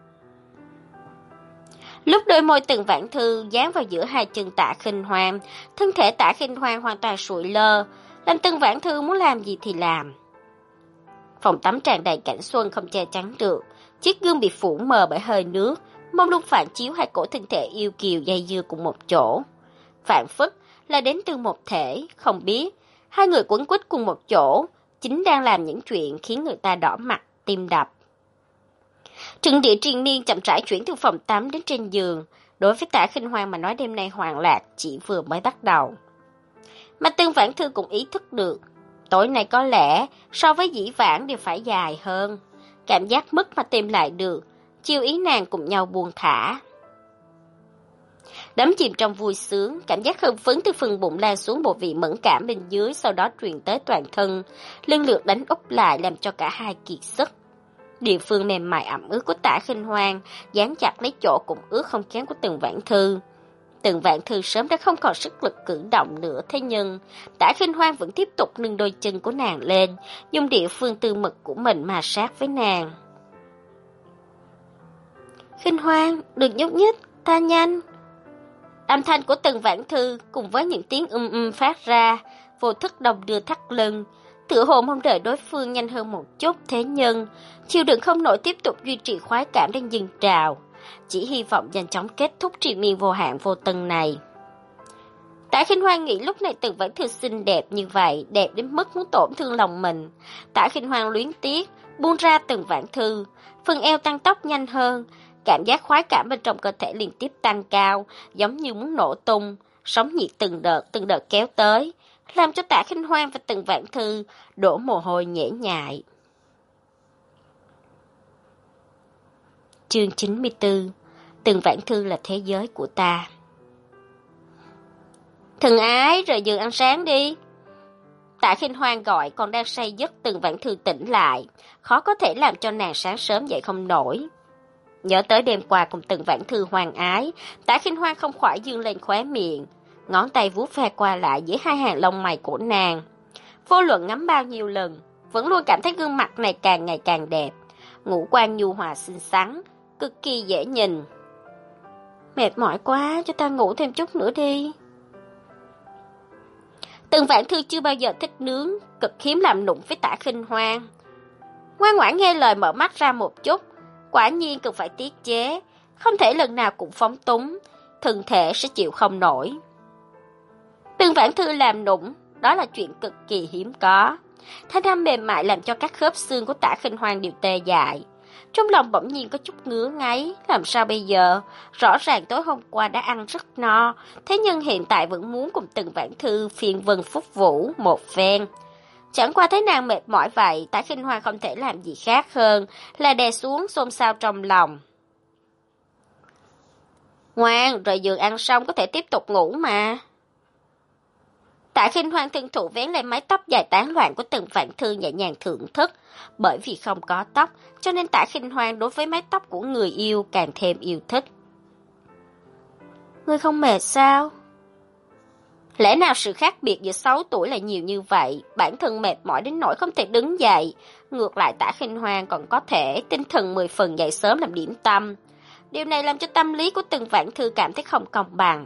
Lúc đôi môi Tần Vãn Thư dán vào giữa hai chân Tạ Khinh Hoan, thân thể Tạ Khinh Hoan hoàn toàn sụi lơ, làm Tần Vãn Thư muốn làm gì thì làm. Phòng tắm tràn đầy cảnh xuân không che chắn được, chiếc gương bị phủ mờ bởi hơi nước, mông lung phản chiếu hai cổ thân thể yêu kiều dây dưa cùng một chỗ. Phản phất là đến từ một thể, không biết hai người quấn quýt cùng một chỗ, chính đang làm những chuyện khiến người ta đỏ mặt, tim đập. Trận địa triền miên chậm rãi chuyển từ phòng tắm đến trên giường. Đối với Tạ Khinh Hoan mà nói, đêm nay hoang lạc chỉ vừa mới bắt đầu. Mà Tần Vãn Thư cũng ý thức được, tối nay có lẽ so với dĩ vãng đều phải dài hơn. Cảm giác mất mà tìm lại được, chiêu ý nàng cùng nhau buông thả. Đắm chìm trong vui sướng, cảm giác hưng phấn từ phần bụng lan xuống bộ vị mẫn cảm bên dưới, sau đó truyền tới toàn thân, lần lượt đánh úp lại làm cho cả hai kiệt sức. Địa phương mềm mại ẩm ướt của Tạ Khinh Hoan dán chặt lấy chỗ cũng ướt không kém của Tần Vãn Thư. Tần Vãn Thư sớm đã không còn sức lực cử động nữa, thế nhưng Tạ Khinh Hoan vẫn tiếp tục nâng đôi chân của nàng lên, dùng địa phương tư mật của mình mà sát với nàng. Khinh Hoan, đừng nhúc nhích, ta nhanh. Âm thanh của Tần Vãn Thư cùng với những tiếng um um phát ra, vô thức đồng đưa thắt lưng, tựa hồ mong đợi đối phương nhanh hơn một chút, thế nhưng chịu đựng không nổi tiếp tục duy trì khoái cảm đang dâng trào, chỉ hy vọng nhanh chóng kết thúc triền miên vô hạn vô tận này. Tạ Khinh Hoan nghĩ lúc này Tần Vãn Thư xinh đẹp như vậy, đẹp đến mức muốn tổn thương lòng mình. Tạ Khinh Hoan luyến tiếc buông ra Tần Vãn Thư, phần eo tăng tốc nhanh hơn, cảm giác khoái cảm bên trong cơ thể liên tiếp tăng cao, giống như muốn nổ tung, sóng nhiệt từng đợt từng đợt kéo tới, làm cho Tạ Khinh Hoan và Tần Vãn Thư đổ mồ hôi nhễ nhại. Chương chín mươi tư. Tần Vãn Thư là thế giới của ta. Thần ái, rời giường ăn sáng đi. Tạ Khinh Hoan gọi còn đang say giấc Tần Vãn Thư tỉnh lại, khó có thể làm cho nàng sáng sớm dậy không nổi. Nhớ tới đêm qua cùng Tần Vãn Thư hoan ái, Tạ Khinh Hoan không khỏi dương lên khóe miệng, ngón tay vuốt ve qua lại giữa hai hàng lông mày của nàng. Vô luận ngắm bao nhiêu lần, vẫn luôn cảm thấy gương mặt này càng ngày càng đẹp, ngũ quan nhu hòa xinh xắn, cực kỳ dễ nhìn. Mệt mỏi quá, cho ta ngủ thêm chút nữa đi. Tần Vãn Thư chưa bao giờ thích nướng, cực hiếm làm nụng với Tạ Khinh Hoan. Ngoan ngoãn nghe lời mở mắt ra một chút, quả nhiên cần phải tiết chế, không thể lần nào cũng phóng túng, thân thể sẽ chịu không nổi. Tần Vãn Thư làm nụng, đó là chuyện cực kỳ hiếm có. Thanh âm mềm mại làm cho các khớp xương của Tạ Khinh Hoan đều tê dại. Trong lòng bỗng nhiên có chút ngứa ngáy, làm sao bây giờ? Rõ ràng tối hôm qua đã ăn rất no, thế nhưng hiện tại vẫn muốn cùng Tần Vãn Thư phiền vân phúc vũ một phen. Chẳng qua thấy nàng mệt mỏi vậy, Tạ Khinh Hoan không thể làm gì khác hơn là đè xuống xôn xao trong lòng. Ngoan, rời giường ăn xong có thể tiếp tục ngủ mà. Tạ Khinh Hoan thân thụ vén lên mái tóc dài tán loạn của Tần Vãn Thư nhẹ nhàng thưởng thức. Bởi vì không có tóc, cho nên Tạ Khinh Hoan đối với mái tóc của người yêu càng thêm yêu thích. Ngươi không mệt sao? Lẽ nào sự khác biệt giữa sáu tuổi là nhiều như vậy, bản thân mệt mỏi đến nỗi không thể đứng dậy. Ngược lại Tạ Khinh Hoan còn có thể tinh thần mười phần dậy sớm làm điểm tâm. Điều này làm cho tâm lý của Tần Vãn Thư cảm thấy không công bằng.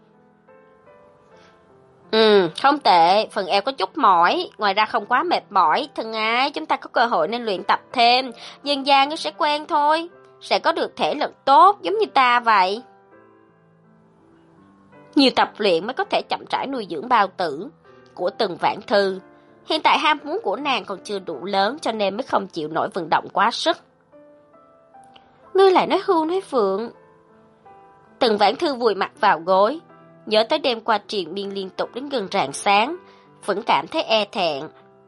Ừ, không tệ, phần eo có chút mỏi, ngoài ra không quá mệt mỏi. Thân ái, chúng ta có cơ hội nên luyện tập thêm, dần dần ngươi sẽ quen thôi, sẽ có được thể lực tốt giống như ta vậy. Nhiều tập luyện mới có thể chậm rãi nuôi dưỡng bao tử của Tần Vãn Thư. Hiện tại ham muốn của nàng còn chưa đủ lớn cho nên mới không chịu nổi vận động quá sức. Ngươi lại nói hưu nói vượng. Tần Vãn Thư vùi mặt vào gối, nhớ tới đêm qua triền miên liên tục đến gần rạng sáng, vẫn cảm thấy e thẹn.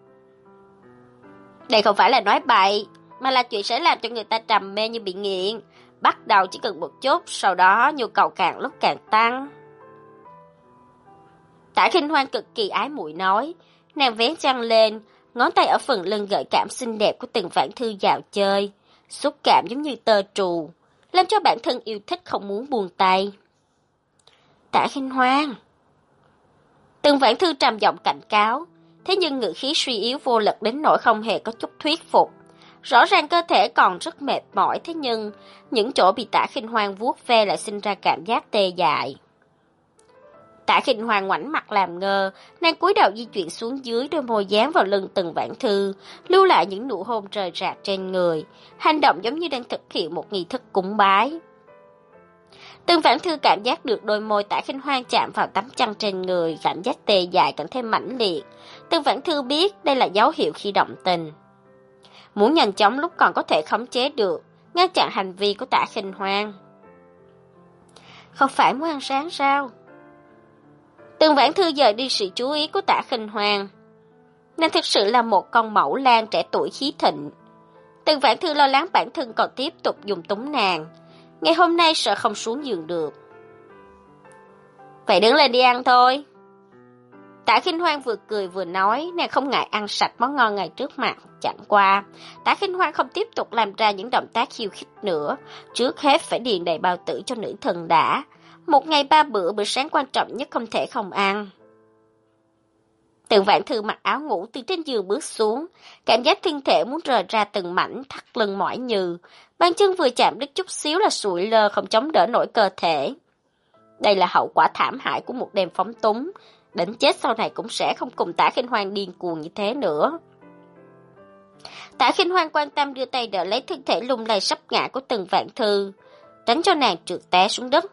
Đây không phải là nói bậy, mà là chuyện sẽ làm cho người ta trầm mê như bị nghiện. Bắt đầu chỉ cần một chút, sau đó nhu cầu càng lúc càng tăng. Tạ Khinh Hoan cực kỳ ái muội nói, nàng vén chăn lên, ngón tay ở phần lưng gợi cảm xinh đẹp của Tần Vãn Thư dạo chơi, xúc cảm giống như tơ trù, làm cho bản thân yêu thích không muốn buông tay. Tạ Khinh Hoan. Tần Vãn Thư trầm giọng cảnh cáo, thế nhưng ngữ khí suy yếu vô lực đến nỗi không hề có chút thuyết phục. Rõ ràng cơ thể còn rất mệt mỏi, thế nhưng những chỗ bị Tạ Khinh Hoan vuốt ve lại sinh ra cảm giác tê dại. Tạ Khinh Hoan ngoảnh mặt làm ngơ, nàng cúi đầu di chuyển xuống dưới, đôi môi dán vào lưng Tần Vãn Thư, lưu lại những nụ hôn rời rạc trên người, hành động giống như đang thực hiện một nghi thức cúng bái. Tần Vãn Thư cảm giác được đôi môi Tạ Khinh Hoan chạm vào tấm chăn trên người, cảm giác tê dại càng thêm mãnh liệt. Tần Vãn Thư biết đây là dấu hiệu khi động tình, muốn nhanh chóng lúc còn có thể khống chế được, ngăn chặn hành vi của Tạ Khinh Hoan. Không phải muốn ăn sáng sao? Tần Vãn Thư dời đi sự chú ý của Tạ Khinh Hoan. Nàng thực sự là một con mẫu lang trẻ tuổi khí thịnh. Tần Vãn Thư lo lắng bản thân còn tiếp tục dùng túng nàng, ngày hôm nay sợ không xuống giường được. Vậy đứng lên đi ăn thôi. Tạ Khinh Hoan vừa cười vừa nói, nàng không ngại ăn sạch món ngon ngay trước mặt. Chẳng qua, Tạ Khinh Hoan không tiếp tục làm ra những động tác khiêu khích nữa, trước hết phải điền đầy bao tử cho nữ thần đã. Một ngày ba bữa, bữa sáng quan trọng nhất không thể không ăn. Tần Vãn Thư mặc áo ngủ từ trên giường bước xuống, cảm giác thân thể muốn rời ra từng mảnh, thắt lưng mỏi nhừ, bàn chân vừa chạm đứt chút xíu là sụi lơ không chống đỡ nổi cơ thể. Đây là hậu quả thảm hại của một đêm phóng túng, đến chết sau này cũng sẽ không cùng Tạ Khinh Hoan điên cuồng như thế nữa. Tạ Khinh Hoan quan tâm đưa tay đỡ lấy thân thể lung lay sắp ngã của Tần Vãn Thư, tránh cho nàng trượt té xuống đất.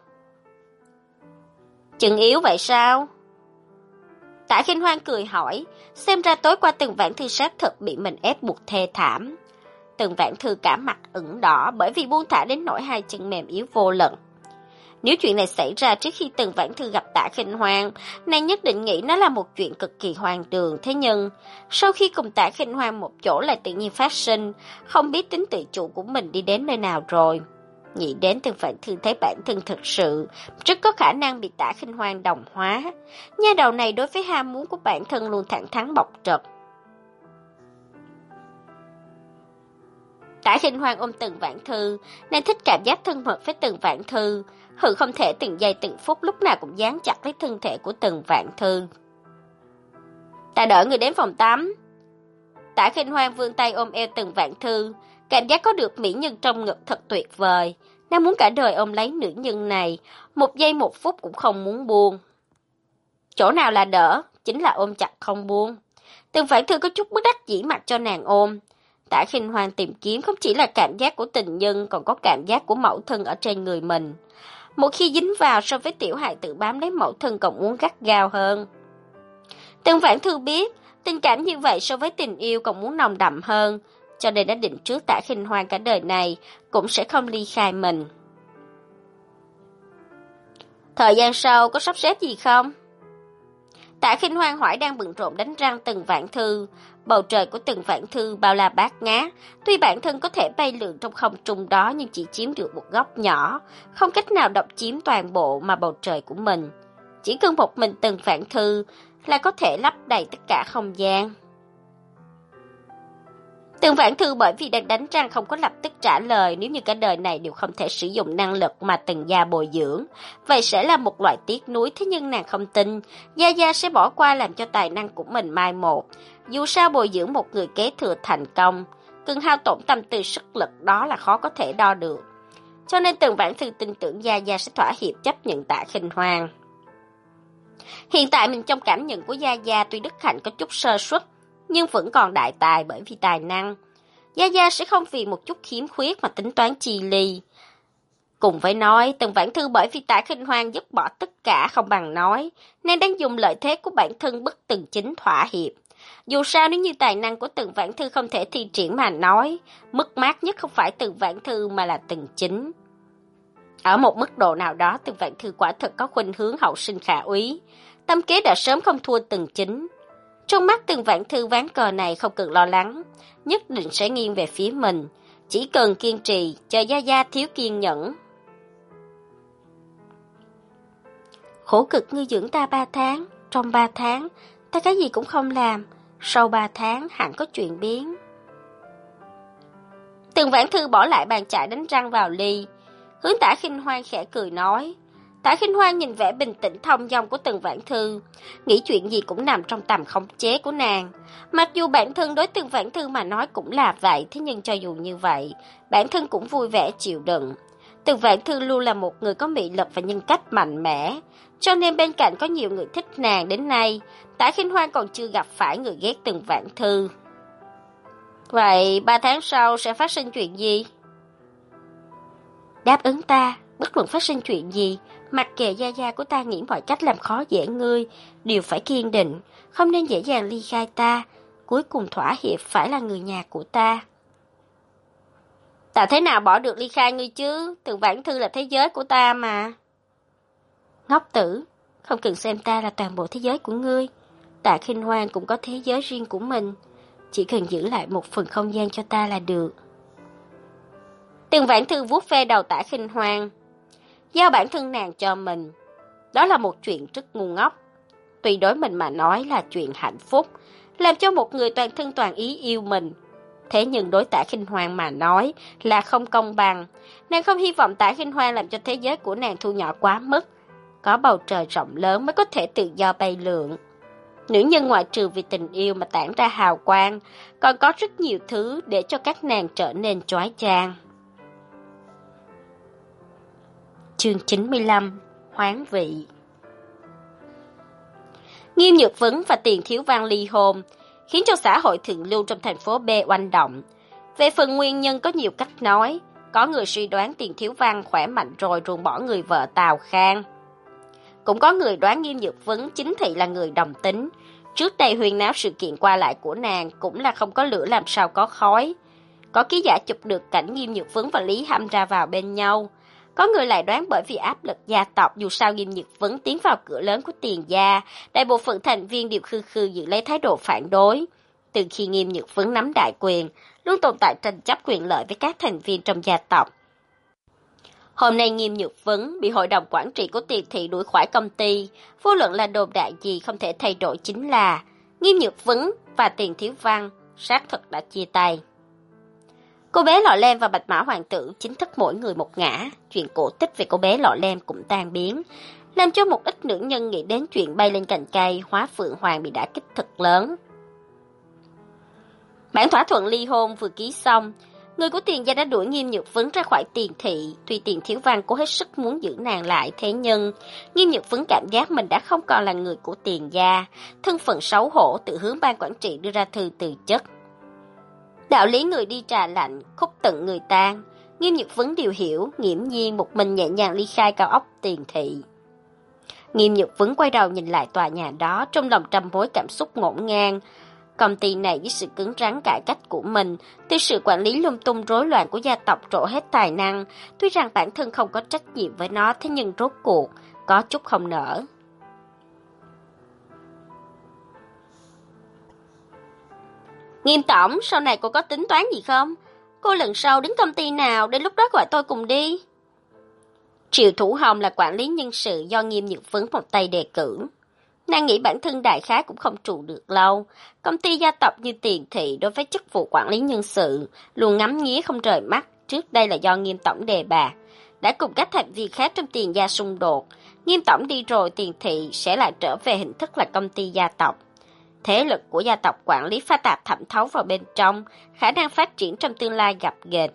Chân yếu vậy sao? Tạ Khinh Hoan cười hỏi, xem ra tối qua Tần Vãn Thư xác thực bị mình ép buộc thê thảm. Tần Vãn Thư cả mặt ửng đỏ bởi vì buông thả đến nỗi hai chân mềm yếu vô lực. Nếu chuyện này xảy ra trước khi Tần Vãn Thư gặp Tạ Khinh Hoan, nàng nhất định nghĩ nó là một chuyện cực kỳ hoang đường. Thế nhưng, sau khi cùng Tạ Khinh Hoan một chỗ lại tự nhiên phát sinh, không biết tính tự chủ của mình đi đến nơi nào rồi. Nghĩ đến Tần Vãn Thư thấy bản thân thực sự rất có khả năng bị Tạ Khinh Hoan đồng hóa. Nha đầu này đối với ham muốn của bản thân luôn thẳng thắn bộc trật. Tạ Khinh Hoan ôm Tần Vãn Thư, nàng thích cảm giác thân mật với Tần Vãn Thư, hận không thể từng giây từng phút lúc nào cũng dán chặt lấy thân thể của Tần Vãn Thư. Ta đợi người đến phòng tắm. Tạ Khinh Hoan vươn tay ôm eo Tần Vãn Thư, cảm giác có được mỹ nhân trong ngực thật tuyệt vời. Nàng muốn cả đời ôm lấy nữ nhân này, một giây một phút cũng không muốn buông. Chỗ nào là đỡ, chính là ôm chặt không buông. Tần Vãn Thư có chút bất đắc dĩ mặc cho nàng ôm. Tạ Khinh Hoan tìm kiếm không chỉ là cảm giác của tình nhân, còn có cảm giác của mẫu thân ở trên người mình. Một khi dính vào, so với tiểu hài tự bám lấy mẫu thân còn muốn gắt gao hơn. Tần Vãn Thư biết, tình cảm như vậy so với tình yêu còn muốn nồng đậm hơn, cho nên đã định trước Tạ Khinh Hoan cả đời này cũng sẽ không ly khai mình. Thời gian sau có sắp xếp gì không? Tạ Khinh Hoan hỏi đang bận rộn đánh răng Tần Vãn Thư, Bầu trời của Tần Vãn Thư bao la bát ngát, tuy bản thân có thể bay lượn trong không trung đó nhưng chỉ chiếm được một góc nhỏ, không cách nào độc chiếm toàn bộ mà bầu trời của mình. Chỉ cần một mình Tần Vãn Thư là có thể lấp đầy tất cả không gian. Tần Vãn Thư bởi vì đang đánh răng không có lập tức trả lời, nếu như cả đời này đều không thể sử dụng năng lực mà Tần gia bồi dưỡng, vậy sẽ là một loại tiếc nuối. Thế nhưng nàng không tin Gia Gia sẽ bỏ qua làm cho tài năng của mình mai một. Dù sao bồi dưỡng một người kế thừa thành công, cần hao tổn tâm tư sức lực đó là khó có thể đo được. Cho nên Tần Vãn Thư tin tưởng Gia Gia sẽ thỏa hiệp chấp nhận Tạ Khinh Hoan. Hiện tại mình trong cảm nhận của Gia Gia tuy Đức Hạnh có chút sơ suất, nhưng vẫn còn đại tài bởi vì tài năng. Gia Gia sẽ không vì một chút khiếm khuyết mà tính toán chi ly. Cùng với nói, Tần Vãn Thư bởi vì Tạ Khinh Hoan dứt bỏ tất cả không bằng nói, nên đang dùng lợi thế của bản thân bức Tần Chính thỏa hiệp. Dù sao nếu như tài năng của Tần Vãn Thư không thể thi triển mà nói, mất mát nhất không phải Tần Vãn Thư mà là Tần Chính. Ở một mức độ nào đó, Tần Vãn Thư quả thật có khuynh hướng hậu sinh khả úy, tâm kế đã sớm không thua Tần Chính. Trong mắt Tần Vãn Thư ván cờ này không cần lo lắng, nhất định sẽ nghiêng về phía mình, chỉ cần kiên trì, chờ Gia Gia thiếu kiên nhẫn. Khổ cực ngươi dưỡng ta ba tháng, trong ba tháng, ta cái gì cũng không làm, sau ba tháng hẳn có chuyện biến. Tần Vãn Thư bỏ lại bàn chải đánh răng vào ly, hướng Tạ Khinh Hoan khẽ cười nói. Tạ Khinh Hoan nhìn vẻ bình tĩnh thông dong của Tần Vãn Thư, nghĩ chuyện gì cũng nằm trong tầm khống chế của nàng. Mặc dù bản thân đối Tần Vãn Thư mà nói cũng là vậy, thế nhưng cho dù như vậy, bản thân cũng vui vẻ chịu đựng. Tần Vãn Thư luôn là một người có mị lực và nhân cách mạnh mẽ, cho nên bên cạnh có nhiều người thích nàng đến nay, Tạ Khinh Hoan còn chưa gặp phải người ghét Tần Vãn Thư. Vậy ba tháng sau sẽ phát sinh chuyện gì? Đáp ứng ta, bất luận phát sinh chuyện gì, mặc kệ Gia Gia của ta nghĩ mọi cách làm khó dễ ngươi, đều phải kiên định, không nên dễ dàng ly khai ta, cuối cùng thỏa hiệp phải là người nhà của ta. Ta thế nào bỏ được ly khai ngươi chứ, Tần Vãn Thư là thế giới của ta mà. Ngốc tử, không cần xem ta là toàn bộ thế giới của ngươi, Tạ Khinh Hoan cũng có thế giới riêng của mình, chỉ cần giữ lại một phần không gian cho ta là được. Tần Vãn Thư vuốt ve đầu Tạ Khinh Hoan, giao bản thân nàng cho mình. Đó là một chuyện rất ngu ngốc. Tuy đối mình mà nói là chuyện hạnh phúc, làm cho một người toàn thân toàn ý yêu mình. Thế nhưng đối Tạ Khinh Hoan mà nói là không công bằng. Nàng không hy vọng Tạ Khinh Hoan làm cho thế giới của nàng thu nhỏ quá mức. Có bầu trời rộng lớn mới có thể tự do bay lượn. Nữ nhân ngoại trừ vì tình yêu mà tản ra hào quang, còn có rất nhiều thứ để cho các nàng trở nên chói chang. Chương chín mươi lăm. Hoán vị. Nghiêm Nhược Vấn và Tiền Thiếu Văn ly hôn, khiến cho xã hội thượng lưu trong thành phố B oanh động. Về phần nguyên nhân có nhiều cách nói, có người suy đoán Tiền Thiếu Văn khỏe mạnh rồi ruồng bỏ người vợ Tào Khang. Cũng có người đoán Nghiêm Nhược Vấn chính thị là người đồng tính. Trước đây huyên náo sự kiện qua lại của nàng cũng là không có lửa làm sao có khói. Có ký giả chụp được cảnh Nghiêm Nhược Vấn và Lý Hâm ra vào bên nhau. Có người lại đoán bởi vì áp lực gia tộc, dù sao Nghiêm Nhược Vấn tiến vào cửa lớn của Tiền gia, đại bộ phận thành viên đều khư khư giữ lấy thái độ phản đối. Từ khi Nghiêm Nhược Vấn nắm đại quyền, luôn tồn tại tranh chấp quyền lợi với các thành viên trong gia tộc. Hôm nay Nghiêm Nhược Vấn bị hội đồng quản trị của Tiền thị đuổi khỏi công ty, vô luận là đồn đại gì không thể thay đổi chính là Nghiêm Nhược Vấn và Tiền Thiếu Văn xác thực đã chia tay. Cô bé Lọ Lem và Bạch Mã Hoàng tử chính thức mỗi người một ngã, chuyện cổ tích về cô bé Lọ Lem cũng tan biến, làm cho một ít nữ nhân nghĩ đến chuyện bay lên cành cây hóa phượng hoàng bị đả kích thật lớn. Bản thỏa thuận ly hôn vừa ký xong, người của Tiền gia đã đuổi Nghiêm Nhược Vấn ra khỏi Tiền thị, tuy Tiền Thiếu Văn cố hết sức muốn giữ nàng lại, thế nhưng Nghiêm Nhược Vấn cảm giác mình đã không còn là người của Tiền gia, thân phận xấu hổ tự hướng ban quản trị đưa ra thư từ chức. Đạo lý người đi trà lạnh, khúc tận người tan, Nghiêm Nhược Vấn đều hiểu, nghiễm nhiên một mình nhẹ nhàng ly khai cao ốc Tiền thị. Nghiêm Nhược Vấn quay đầu nhìn lại tòa nhà đó, trong lòng trăm mối cảm xúc ngổn ngang. Công ty này với sự cứng rắn cải cách của mình, từ sự quản lý lung tung rối loạn của gia tộc trổ hết tài năng, tuy rằng bản thân không có trách nhiệm với nó, thế nhưng rốt cuộc có chút không nỡ. Nghiêm tổng, sau này cô có tính toán gì không? Cô lần sau đến công ty nào, đến lúc đó gọi tôi cùng đi. Triệu Thủ Hồng là quản lý nhân sự do Nghiêm Nhược Phấn một tay đề cử. Nàng nghĩ bản thân đại khái cũng không trụ được lâu. Công ty gia tộc như Tiền Thị đối với chức vụ quản lý nhân sự luôn ngắm nghía không rời mắt. Trước đây là do Nghiêm tổng đề bạt, đã cùng các thành viên khác trong Tiền gia xung đột. Nghiêm tổng đi rồi, Tiền Thị sẽ lại trở về hình thức là công ty gia tộc. Thế lực của gia tộc quản lý pha tạp thẩm thấu vào bên trong, khả năng phát triển trong tương lai gặp ghềnh.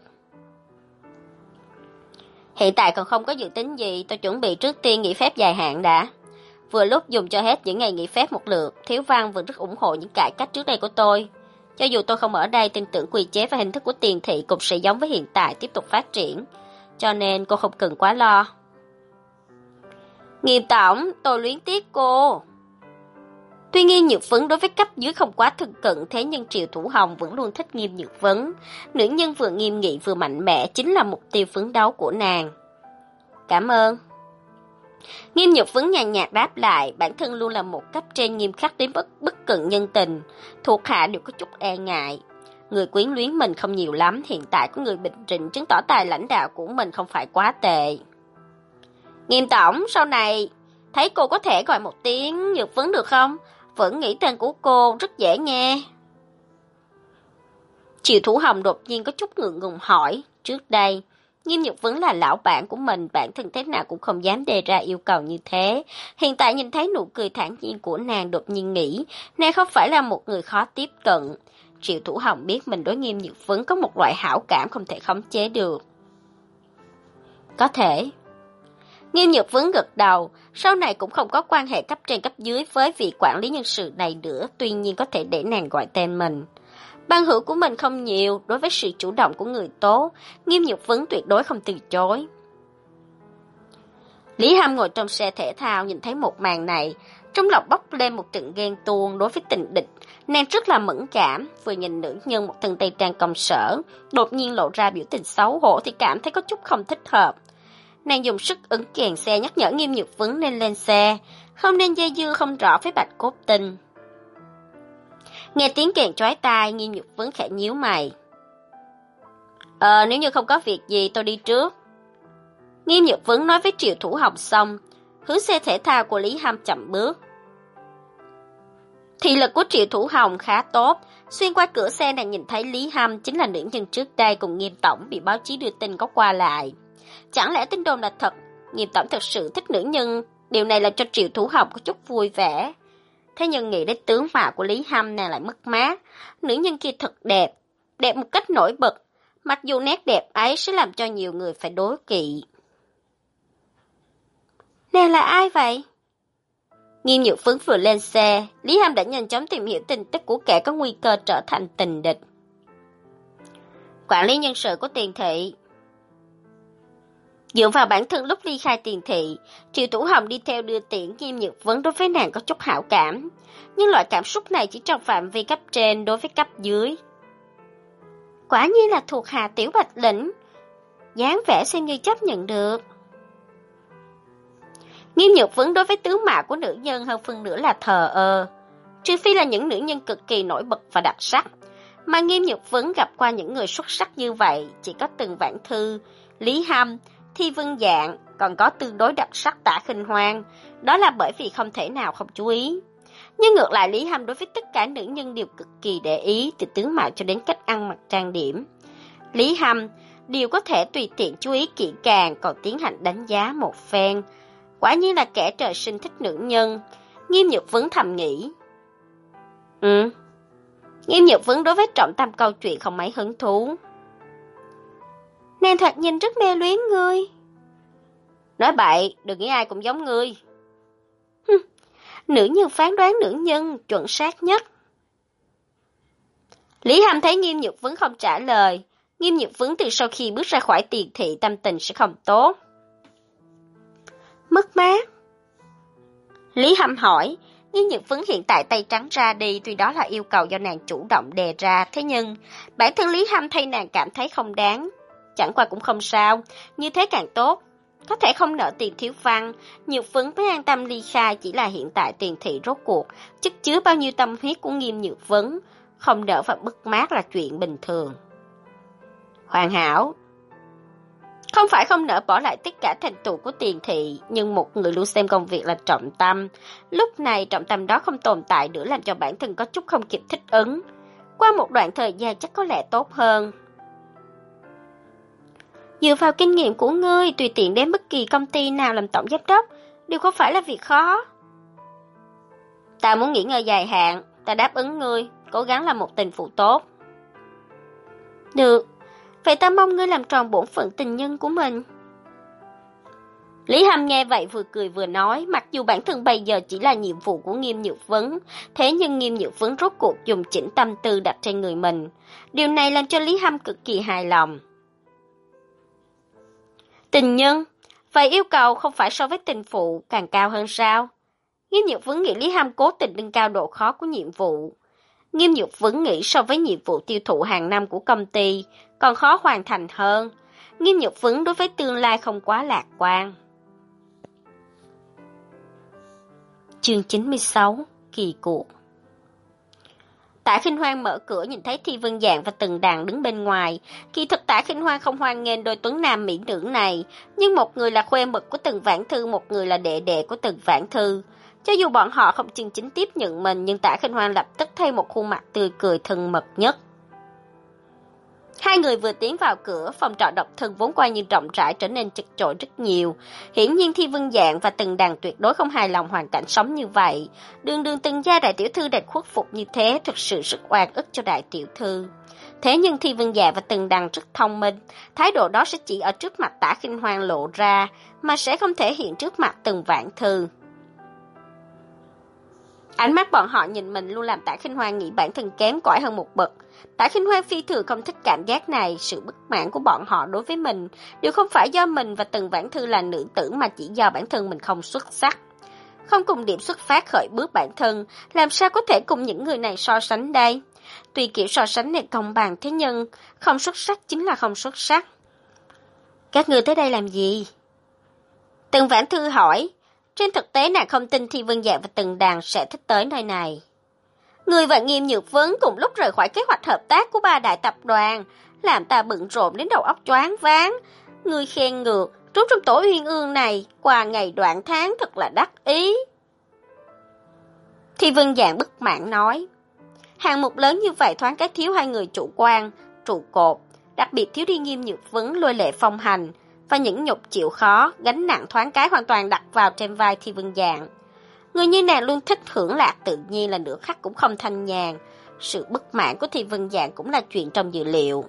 Hiện tại còn không có dự tính gì, tôi chuẩn bị trước tiên nghỉ phép dài hạn đã. Vừa lúc dùng cho hết những ngày nghỉ phép một lượt, Thiếu Văn vẫn rất ủng hộ những cải cách trước đây của tôi. Cho dù tôi không ở đây, tin tưởng quy chế và hình thức của Tiền Thị cũng sẽ giống với hiện tại tiếp tục phát triển. Cho nên cô không cần quá lo. Nghiêm tổng, tôi luyến tiếc cô. Tuy Nghiêm Nhược Phấn đối với cấp dưới không quá thân cận, thế nhưng Triệu Thủ Hồng vẫn luôn thích Nghiêm Nhược Phấn. Nữ nhân vừa nghiêm nghị vừa mạnh mẽ chính là mục tiêu phấn đấu của nàng. Cảm ơn. Nghiêm Nhược Phấn nhàn nhạt đáp lại, bản thân luôn là một cấp trên nghiêm khắc đến bất bất cận nhân tình, thuộc hạ đều có chút e ngại. Người quyến luyến mình không nhiều lắm, hiện tại có người bình trịnh chứng tỏ tài lãnh đạo của mình không phải quá tệ. Nghiêm tổng, sau này thấy cô có thể gọi một tiếng Nhược Phấn được không? Vẫn nghĩ tên của cô rất dễ nghe. Triệu Thủ Hồng đột nhiên có chút ngượng ngùng hỏi. Trước đây, Nghiêm Nhược Phấn là lão bạn của mình, bản thân thế nào cũng không dám đề ra yêu cầu như thế. Hiện tại nhìn thấy nụ cười thản nhiên của nàng, đột nhiên nghĩ, nàng không phải là một người khó tiếp cận. Triệu Thủ Hồng biết mình đối Nghiêm Nhược Phấn có một loại hảo cảm không thể khống chế được. Có thể. Nghiêm Nhược Phấn gật đầu, sau này cũng không có quan hệ cấp trên cấp dưới với vị quản lý nhân sự này nữa, tuy nhiên có thể để nàng gọi tên mình. Bằng hữu của mình không nhiều, đối với sự chủ động của người tốt, Nghiêm Nhược Phấn tuyệt đối không từ chối. Lý Hâm ngồi trong xe thể thao nhìn thấy một màn này, trong lòng bốc lên một trận ghen tuông. Đối với tình địch, nàng rất là mẫn cảm, vừa nhìn nữ nhân một thân tây trang công sở, đột nhiên lộ ra biểu tình xấu hổ thì cảm thấy có chút không thích hợp. Nàng dùng sức ấn kèn xe nhắc nhở Nghiêm Nhược Phấn nên lên xe, không nên dây dưa không rõ với Bạch Cốt Tinh. Nghe tiếng kèn chói tai, Nghiêm Nhược Phấn khẽ nhíu mày. Ờ, nếu như không có việc gì tôi đi trước. Nghiêm Nhược Phấn nói với Triệu Thủ Hồng xong, hướng xe thể thao của Lý Hâm chậm bước. Thị lực của Triệu Thủ Hồng khá tốt, xuyên qua cửa xe nàng nhìn thấy Lý Hâm chính là nữ nhân trước đây cùng Nghiêm tổng bị báo chí đưa tin có qua lại. Chẳng lẽ tin đồn là thật, Nghiêm tổng thật sự thích nữ nhân, điều này làm cho Triệu Thủ Hồng có chút vui vẻ. Thế nhưng nghĩ đến tướng mạo của Lý Hâm nàng lại mất mát, nữ nhân kia thật đẹp, đẹp một cách nổi bật, mặc dù nét đẹp ấy sẽ làm cho nhiều người phải đố kỵ. Nàng là ai vậy? Nghiêm Nhược Phấn vừa lên xe, Lý Hâm đã nhanh chóng tìm hiểu tin tức của kẻ có nguy cơ trở thành tình địch. Quản lý nhân sự của Tiền Thị. Dựa vào bản thân lúc ly khai Tiền Thị, Triệu Thủ Hồng đi theo đưa tiễn, Nghiêm Nhược Phấn đối với nàng có chút hảo cảm, nhưng loại cảm xúc này chỉ trong phạm vi cấp trên đối với cấp dưới. Quả nhiên là thuộc hạ Tiểu Bạch Lĩnh, dáng vẻ xem như chấp nhận được. Nghiêm Nhược Phấn đối với tướng mạo của nữ nhân hơn phân nửa là thờ ơ, trừ phi là những nữ nhân cực kỳ nổi bật và đặc sắc. Mà Nghiêm Nhược Phấn gặp qua những người xuất sắc như vậy chỉ có Từng Vãn Thư, Lý Hâm, Thi Vân Dạng, còn có tương đối đặc sắc Tạ Khinh Hoang, đó là bởi vì không thể nào không chú ý. Nhưng ngược lại Lý Hâm đối với tất cả nữ nhân đều cực kỳ để ý, từ tướng mạo cho đến cách ăn mặc trang điểm. Lý Hâm đều có thể tùy tiện chú ý kỹ càng, còn tiến hành đánh giá một phen. Quả nhiên là kẻ trời sinh thích nữ nhân, Nghiêm Nhược Phấn thầm nghĩ. Ừ, Nghiêm Nhược Phấn đối với trọng tâm câu chuyện không mấy hứng thú. Nàng thoạt nhìn rất mê luyến ngươi. Nói bậy, đừng nghĩ ai cũng giống ngươi. Hừm, nữ nhân phán đoán nữ nhân, chuẩn xác nhất. Lý Hâm thấy Nghiêm Nhược Phấn không trả lời, Nghiêm Nhược Phấn từ sau khi bước ra khỏi Tiền Thị tâm tình sẽ không tốt. Mất mát. Lý Hâm hỏi, Nghiêm Nhược Phấn hiện tại tay trắng ra đi, tuy đó là yêu cầu do nàng chủ động đề ra, thế nhưng bản thân Lý Hâm thay nàng cảm thấy không đáng. Chẳng qua cũng không sao, như thế càng tốt. Có thể không nợ tiền Thiếu Văn, Nhược Phấn mới an tâm ly khai, chỉ là hiện tại Tiền Thị rốt cuộc chất chứa bao nhiêu tâm huyết của Nghiêm Nhược Phấn, không nở và mất mát là chuyện bình thường. Hoàn hảo. Không phải không nỡ bỏ lại tất cả thành tựu của Tiền thị, nhưng một người luôn xem công việc là trọng tâm. Lúc này trọng tâm đó không tồn tại nữa, làm cho bản thân có chút không kịp thích ứng. Qua một đoạn thời gian chắc có lẽ tốt hơn. Dựa vào kinh nghiệm của ngươi, tùy tiện đến bất kỳ công ty nào làm tổng giám đốc đều không phải là việc khó. Ta muốn nghỉ ngơi dài hạn, ta đáp ứng ngươi, cố gắng làm một tình phụ tốt. Được, vậy ta mong ngươi làm tròn bổn phận tình nhân của mình. Lý Hâm nghe vậy vừa cười vừa nói, mặc dù bản thân bây giờ chỉ là nhiệm vụ của Nghiêm Nhược Vấn, thế nhưng Nghiêm Nhược Vấn rốt cuộc dùng chỉnh tâm tư đặt trên người mình. Điều này làm cho Lý Hâm cực kỳ hài lòng. Tình nhân, vậy yêu cầu không phải so với tình phụ càng cao hơn sao? Nghiêm Nhược Vấn nghĩ Lý Hâm cố tình nâng cao độ khó của nhiệm vụ. Nghiêm Nhược Vấn nghĩ so với nhiệm vụ tiêu thụ hàng năm của công ty còn khó hoàn thành hơn. Nghiêm Nhược Vấn đối với tương lai không quá lạc quan. Chương chín mươi sáu, kỳ cuộc. Tạ Khinh Hoan mở cửa nhìn thấy Thi Vân Dạng và Tần Đằng đứng bên ngoài. Kỳ thực Tạ Khinh Hoan không hoan nghênh đôi tuấn nam mỹ nữ này, nhưng một người là khuê mật của Tần Vãn Thư, một người là đệ đệ của Tần Vãn Thư. Cho dù bọn họ không chân chính tiếp nhận mình, nhưng Tạ Khinh Hoan lập tức thay một khuôn mặt tươi cười thân mật nhất. Hai người vừa tiến vào cửa, phòng trọ độc thân vốn coi như rộng rãi trở nên chật chội rất nhiều. Hiển nhiên Thi Vân Dạng và Tần Đằng tuyệt đối không hài lòng hoàn cảnh sống như vậy. Đường đường Tần gia đại tiểu thư đẹp khuất phục như thế thực sự rất oan ức cho đại tiểu thư. Thế nhưng Thi Vân Dạng và Tần Đằng rất thông minh, thái độ đó sẽ chỉ ở trước mặt Tạ Khinh Hoan lộ ra, mà sẽ không thể hiện trước mặt Tần Vãn Thư. Ánh mắt bọn họ nhìn mình luôn làm Tạ Khinh Hoan nghĩ bản thân kém cỏi hơn một bậc. Tạ Khinh Hoan phi thường không thích cảm giác này, sự bất mãn của bọn họ đối với mình đều không phải do mình và Tần Vãn Thư là nữ tử, mà chỉ do bản thân mình không xuất sắc. Không cùng điểm xuất phát khởi bước bản thân, làm sao có thể cùng những người này so sánh đây? Tuy kiểu so sánh này công bằng, thế nhưng không xuất sắc chính là không xuất sắc. Các người tới đây làm gì? Tần Vãn Thư hỏi. Trên thực tế nàng không tin Thi Vân Dạng và Tần Đằng sẽ thích tới nơi này. Người và Nghiêm Nhược Vấn cùng lúc rời khỏi kế hoạch hợp tác của ba đại tập đoàn, làm ta bận rộn đến đầu óc choáng váng. Người khen ngược, trốn trong tổ uyên ương này, qua ngày đoạn tháng thật là đắc ý. Thi Vân Dạng bất mãn nói, hạng mục lớn như vậy thoáng cái thiếu hai người chủ quan, trụ cột, đặc biệt thiếu đi Nghiêm Nhược Vấn, Lôi Lệ Phong Hành, và những nhục chịu khó, gánh nặng thoáng cái hoàn toàn đặt vào trên vai Thi Vân Dạng. Người như nàng luôn thích hưởng lạc, tự nhiên là nửa khắc cũng không thanh nhàn. Sự bất mãn của Thi Vân Dạng cũng là chuyện trong dự liệu.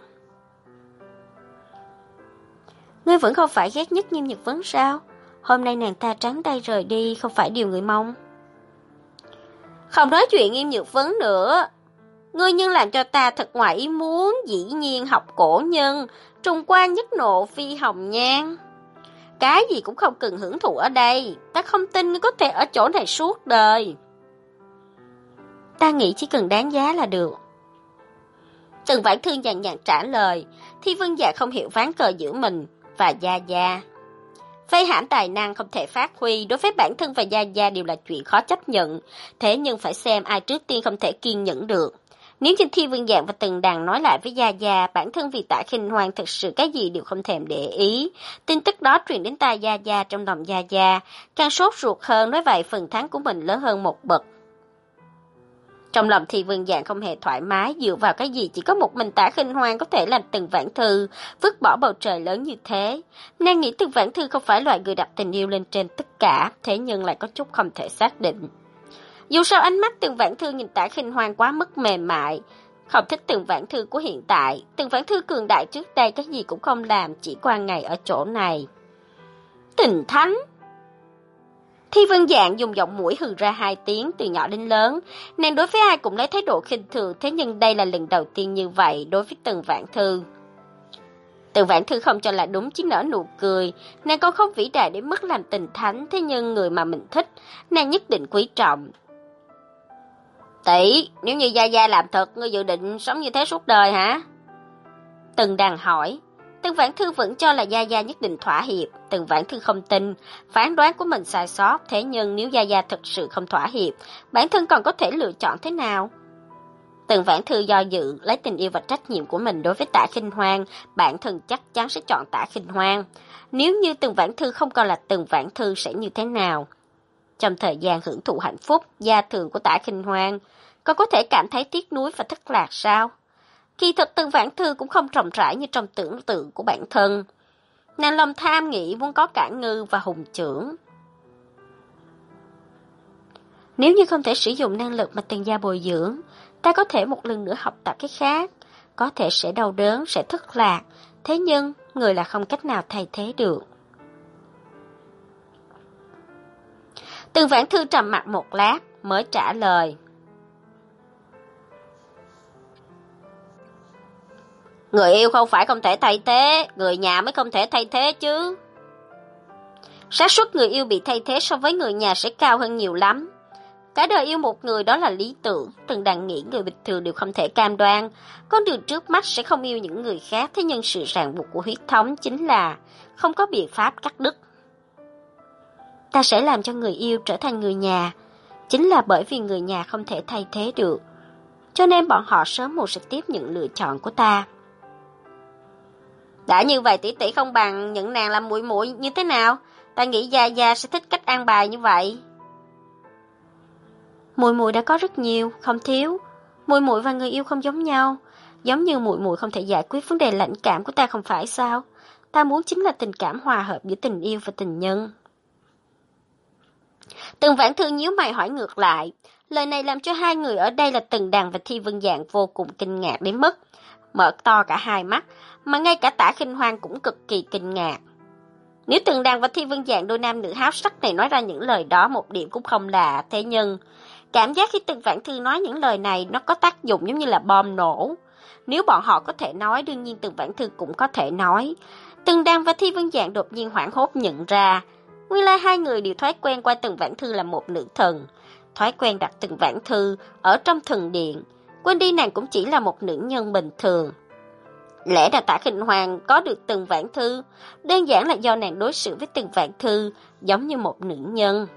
Ngươi vẫn không phải ghét nhất Nghiêm Nhược Vấn sao? Hôm nay nàng ta trắng tay rời đi, không phải điều người mong. Không nói chuyện Nghiêm Nhược Vấn nữa. Ngươi nhưng làm cho ta thật ngoài ý muốn, dĩ nhiên học cổ nhân, trùng quan nhất nộ phi hồng nhan. Cái gì cũng không cần hưởng thụ ở đây, ta không tin ngươi có thể ở chỗ này suốt đời. Ta nghĩ chỉ cần đáng giá là được. Tần Vãn Thư nhàn nhạt trả lời. Thi Vân Dạ không hiểu ván cờ giữa mình và Gia Gia. Vây hãm tài năng không thể phát huy, đối với bản thân và Gia Gia đều là chuyện khó chấp nhận. Thế nhưng phải xem ai trước tiên không thể kiên nhẫn được. Nếu như Thi Vân Dạng và Tần Đằng nói lại với Gia Gia, bản thân vì Tạ Khinh Hoan thực sự cái gì đều không thèm để ý. Tin tức đó truyền đến tai Gia Gia, trong lòng Gia Gia càng sốt ruột hơn, nói vậy phần thắng của mình lớn hơn một bậc. Trong lòng Thi Vân Dạng không hề thoải mái, dựa vào cái gì chỉ có một mình Tạ Khinh Hoan có thể làm Tần Vãn Thư vứt bỏ bầu trời lớn như thế. Nàng nghĩ Tần Vãn Thư không phải loại người đặt tình yêu lên trên tất cả, thế nhưng lại có chút không thể xác định. Dù sao ánh mắt Tần Vãn Thư nhìn Tạ Khinh Hoan quá mức mềm mại, không thích Tần Vãn Thư của hiện tại. Tần Vãn Thư cường đại trước đây cái gì cũng không làm, chỉ qua ngày ở chỗ này. Tình thánh. Thi Vân Dạng dùng giọng mũi hừ ra hai tiếng, từ nhỏ đến lớn. Nàng đối với ai cũng lấy thái độ khinh thường, thế nhưng đây là lần đầu tiên như vậy đối với Tần Vãn Thư. Tần Vãn Thư không cho là đúng, chỉ nở nụ cười. Nàng còn không vĩ đại đến mức làm tình thánh, thế nhưng người mà mình thích, nàng nhất định quý trọng. Tỷ, nếu như Gia Gia làm thật, ngươi dự định sống như thế suốt đời hả? Tần Đằng hỏi. Tần Vãn Thư vẫn cho là Gia Gia nhất định thỏa hiệp. Tần Vãn Thư không tin, phán đoán của mình sai sót, thế nhưng nếu Gia Gia thực sự không thỏa hiệp, bản thân còn có thể lựa chọn thế nào? Tần Vãn Thư do dự, lấy tình yêu và trách nhiệm của mình đối với Tạ Khinh Hoan, bản thân chắc chắn sẽ chọn Tạ Khinh Hoan. Nếu như Tần Vãn Thư không còn là Tần Vãn Thư sẽ như thế nào? Trong thời gian hưởng thụ hạnh phúc, gia thường của Tạ Khinh Hoan, cô có thể cảm thấy tiếc nuối và thất lạc sao? Kỳ thực Tần Vãn Thư cũng không rộng rãi như trong tưởng tượng của bản thân. Nàng lòng tham nghĩ muốn có cả ngư và hùng trưởng. Nếu như không thể sử dụng năng lực mà Tần gia bồi dưỡng, ta có thể một lần nữa học tập cái khác, có thể sẽ đau đớn, sẽ thất lạc, thế nhưng người là không cách nào thay thế được. Tần Vãn Thư trầm mặc một lát mới trả lời. Người yêu không phải không thể thay thế, người nhà mới không thể thay thế chứ. Xác suất người yêu bị thay thế so với người nhà sẽ cao hơn nhiều lắm. Cả đời yêu một người đó là lý tưởng, Tần Đằng nghĩ người bình thường đều không thể cam đoan. Con đường trước mắt sẽ không yêu những người khác, thế nhưng sự ràng buộc của huyết thống chính là không có biện pháp cắt đứt. Ta sẽ làm cho người yêu trở thành người nhà, chính là bởi vì người nhà không thể thay thế được, cho nên bọn họ sớm muộn sẽ tiếp nhận lựa chọn của ta. Đã như vậy tỷ tỷ không bằng nhận nàng làm muội muội như thế nào? Ta nghĩ Gia Gia sẽ thích cách an bài như vậy. Muội muội đã có rất nhiều, không thiếu. Muội muội và người yêu không giống nhau, giống như muội muội không thể giải quyết vấn đề lãnh cảm của ta không phải sao? Ta muốn chính là tình cảm hòa hợp giữa tình yêu và tình nhân. Tần Vãn Thư nhíu mày hỏi ngược lại, lời này làm cho hai người ở đây là Tần Đằng và Thi Vân Dạng vô cùng kinh ngạc đến mức mở to cả hai mắt, mà ngay cả Tạ Khinh Hoan cũng cực kỳ kinh ngạc. Nếu Tần Đằng và Thi Vân Dạng đôi nam nữ háo sắc này nói ra những lời đó một điểm cũng không lạ, thế nhưng cảm giác khi Tần Vãn Thư nói những lời này nó có tác dụng giống như là bom nổ. Nếu bọn họ có thể nói, đương nhiên Tần Vãn Thư cũng có thể nói. Tần Đằng và Thi Vân Dạng đột nhiên hoảng hốt nhận ra, nguyên lai hai người đều thói quen coi Tần Vãn Thư là một nữ thần, thói quen đặt Tần Vãn Thư ở trong thần điện, quên đi nàng cũng chỉ là một nữ nhân bình thường. Lẽ ra Tạ Khinh Hoan có được Tần Vãn Thư, đơn giản là do nàng đối xử với Tần Vãn Thư giống như một nữ nhân.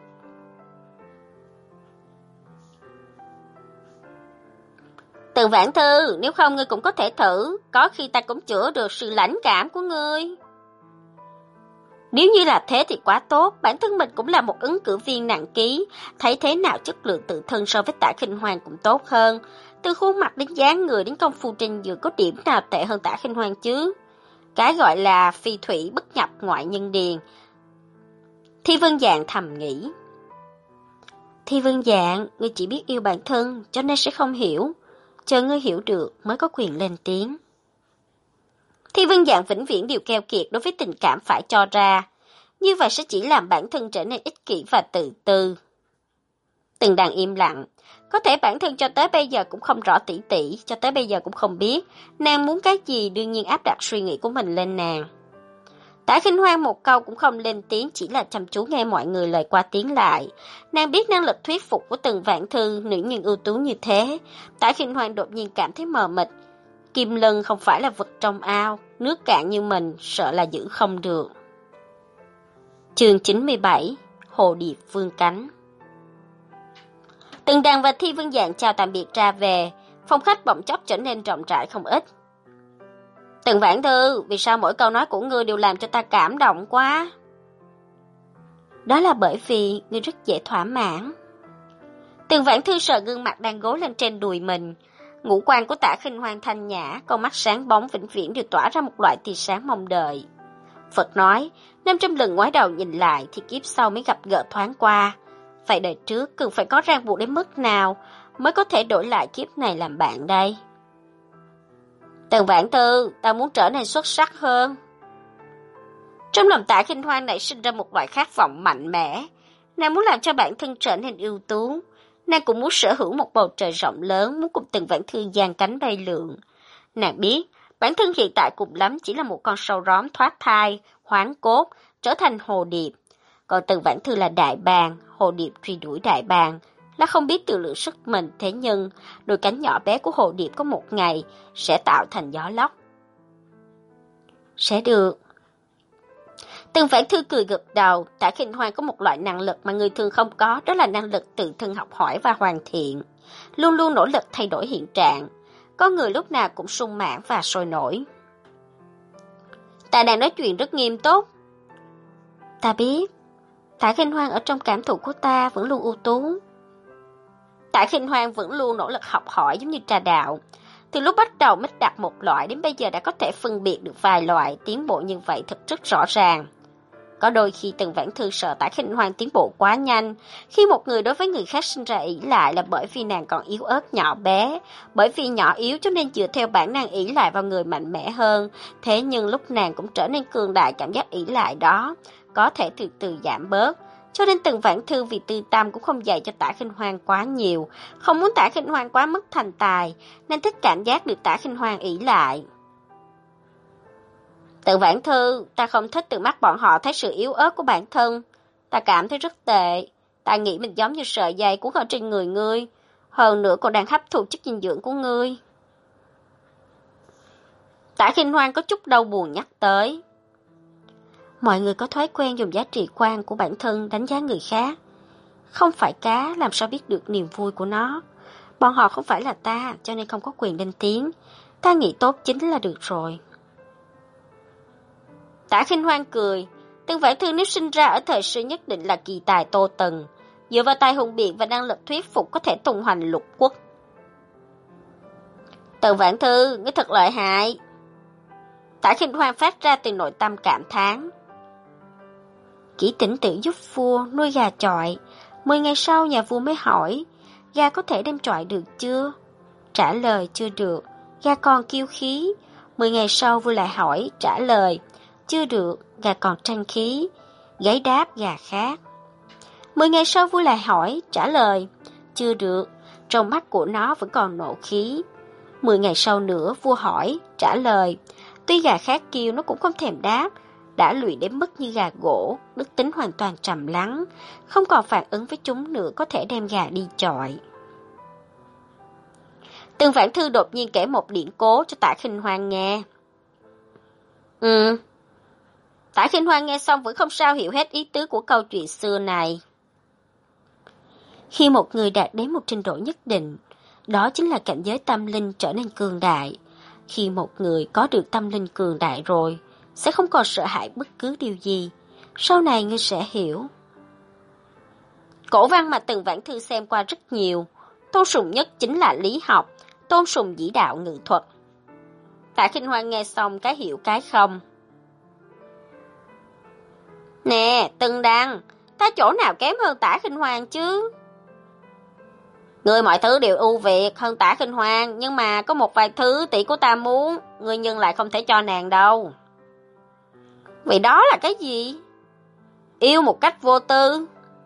Tần Vãn Thư, nếu không ngươi cũng có thể thử, có khi ta cũng chữa được sự lãnh cảm của ngươi. Nếu như là thế thì quá tốt, bản thân mình cũng là một ứng cử viên nặng ký, thấy thế nào chất lượng tự thân so với Tạ Khinh Hoan cũng tốt hơn. Từ khuôn mặt đến dáng người đến công phu trên giường có điểm nào tệ hơn Tạ Khinh Hoan chứ? Cái gọi là phi thủy bất nhập ngoại nhân điền. Thi Vân Dạng thầm nghĩ. Thi Vân Dạng, ngươi chỉ biết yêu bản thân cho nên sẽ không hiểu. Chờ ngươi hiểu được mới có quyền lên tiếng. Thi Vân Dạng vĩnh viễn đều keo kiệt đối với tình cảm phải cho ra. Như vậy sẽ chỉ làm bản thân trở nên ích kỷ và tự tư. Tần Đằng im lặng. Có thể bản thân cho tới bây giờ cũng không rõ tỉ tỉ, cho tới bây giờ cũng không biết nàng muốn cái gì, đương nhiên áp đặt suy nghĩ của mình lên nàng. Tạ Khinh Hoan một câu cũng không lên tiếng, chỉ là chăm chú nghe mọi người lời qua tiếng lại. Nàng biết năng lực thuyết phục của Tần Vãn Thư, nữ nhân ưu tú như thế. Tạ Khinh Hoan đột nhiên cảm thấy mờ mịt. Kim Lân không phải là vật trong ao, nước cạn như mình, sợ là giữ không được. Chương chín mươi bảy, Hồ Điệp Vương Cánh. Tần Đằng và Thi Vân Dạng chào tạm biệt ra về, phòng khách bỗng chốc trở nên rộng rãi không ít. Tần Vãn Thư, vì sao mỗi câu nói của ngươi đều làm cho ta cảm động quá? Đó là bởi vì ngươi rất dễ thỏa mãn. Tần Vãn Thư sờ gương mặt đang gối lên trên đùi mình. Ngũ quan của Tạ Khinh Hoan thanh nhã, con mắt sáng bóng vĩnh viễn đều tỏa ra một loại tia sáng mong đợi. Phật nói, năm trăm lần ngoái đầu nhìn lại thì kiếp sau mới gặp gỡ thoáng qua. Vậy đời trước cần phải có ràng buộc đến mức nào mới có thể đổi lại kiếp này làm bạn đây? Tần Vãn Thư, ta muốn trở nên xuất sắc hơn. Trong lòng Tạ Khinh Hoan nảy sinh ra một loại khát vọng mạnh mẽ. Nàng muốn làm cho bản thân trở nên ưu tú. Nàng cũng muốn sở hữu một bầu trời rộng lớn, muốn cùng Tần Vãn Thư giang cánh bay lượn. Nàng biết, bản thân hiện tại cùng lắm chỉ là một con sâu róm thoát thai, hoán cốt, trở thành hồ điệp. Còn Tần Vãn Thư là đại bàng, hồ điệp truy đuổi đại bàng, là không biết tự lượng sức mình, thế nhưng đôi cánh nhỏ bé của hồ điệp có một ngày sẽ tạo thành gió lốc. Sẽ được. Tần Vãn Thư cười gật đầu. Tạ Khinh Hoan có một loại năng lực mà người thường không có, đó là năng lực tự thân học hỏi và hoàn thiện. luôn luôn nỗ lực thay đổi hiện trạng. Có người lúc nào cũng sung mãn và sôi nổi. Ta đang nói chuyện rất nghiêm túc. Ta biết. Tạ Khinh Hoan ở trong cảm thụ của ta vẫn luôn ưu tú. Tạ Khinh Hoan vẫn luôn nỗ lực học hỏi giống như trà đạo. Từ lúc bắt đầu mít đặt một loại đến bây giờ đã có thể phân biệt được vài loại, tiến bộ như vậy thật rất rõ ràng. Có đôi khi Tần Vãn Thư sợ Tạ Khinh Hoan tiến bộ quá nhanh. Khi một người đối với người khác sinh ra ỷ lại là bởi vì nàng còn yếu ớt nhỏ bé. Bởi vì nhỏ yếu cho nên dựa theo bản năng ỷ lại vào người mạnh mẽ hơn. Thế nhưng lúc nàng cũng trở nên cường đại, cảm giác ỷ lại đó có thể từ từ giảm bớt. Cho nên Tần Vãn Thư vì tư tâm cũng không dạy cho Tạ Khinh Hoan quá nhiều. Không muốn Tạ Khinh Hoan quá mất thành tài, nên thích cảm giác được Tạ Khinh Hoan ỷ lại. Tần Vãn Thư, ta không thích từ mắt bọn họ thấy sự yếu ớt của bản thân. Ta cảm thấy rất tệ. Ta nghĩ mình giống như sợi dây cuốn ở trên người ngươi. Hơn nữa còn đang hấp thụ chất dinh dưỡng của ngươi. Tạ Khinh Hoan có chút đau buồn nhắc tới. Mọi người có thói quen dùng giá trị quan của bản thân đánh giá người khác. Không phải cá, làm sao biết được niềm vui của nó. Bọn họ không phải là ta, cho nên không có quyền lên tiếng. Ta nghĩ tốt chính là được rồi. Tạ Khinh Hoan cười. Tần Vãn Thư nếu sinh ra ở thời xưa nhất định là kỳ tài Tô Tần. Dựa vào tài hùng biện và năng lực thuyết phục có thể tung hoành lục quốc. Tần Vãn Thư, ngươi thật lợi hại. Tạ Khinh Hoan phát ra từ nội tâm cảm thán. Kỹ tỉnh tự giúp vua nuôi gà chọi. Mười ngày sau nhà vua mới hỏi, gà có thể đem chọi được chưa? Trả lời chưa được, gà còn kiêu khí. Mười ngày sau vua lại hỏi, trả lời, chưa được, gà còn tranh khí. Gáy đáp gà khác. Mười ngày sau vua lại hỏi, trả lời, chưa được, trong mắt của nó vẫn còn nộ khí. Mười ngày sau nữa vua hỏi, trả lời, tuy gà khác kêu nó cũng không thèm đáp. Đã luyện đến mức như gà gỗ, đức tính hoàn toàn trầm lắng, không còn phản ứng với chúng nữa, có thể đem gà đi chọi. Tần Vãn Thư đột nhiên kể một điển cố cho Tạ Khinh Hoan nghe. Ừ. Tạ Khinh Hoan nghe xong vẫn không sao hiểu hết ý tứ của câu chuyện xưa này. Khi một người đạt đến một trình độ nhất định, đó chính là cảnh giới tâm linh trở nên cường đại. Khi một người có được tâm linh cường đại rồi, sẽ không còn sợ hãi bất cứ điều gì. Sau này ngươi sẽ hiểu. Cổ văn mà Tần Vãn Thư xem qua rất nhiều. Tôn sùng nhất chính là lý học, tôn sùng dĩ đạo ngự thuật. Tạ Khinh Hoan nghe xong cái hiểu cái không. Nè, Tần Đăng, ta chỗ nào kém hơn Tạ Khinh Hoan chứ? Ngươi mọi thứ đều ưu việt hơn Tạ Khinh Hoan, nhưng mà có một vài thứ tỷ của ta muốn, ngươi nhưng lại không thể cho nàng đâu. Vì đó là cái gì? Yêu một cách vô tư.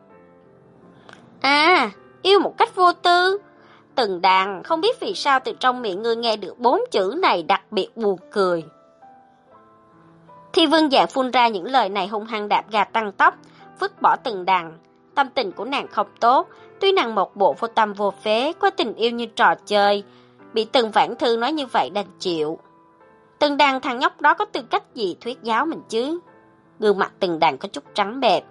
À, yêu một cách vô tư. Tần Đàn, không biết vì sao từ trong miệng ngươi nghe được bốn chữ này đặc biệt buồn cười. Thi Vương Dạng phun ra những lời này hung hăng đạp gà tăng tốc, vứt bỏ Tần Đàn. Tâm tình của nàng không tốt, tuy nàng một bộ vô tâm vô phế, có tình yêu như trò chơi, bị Tần Vãn Thư nói như vậy đành chịu. Tần Đàn thằng nhóc đó có tư cách gì thuyết giáo mình chứ? Gương mặt Tần Đàn có chút trắng bệch.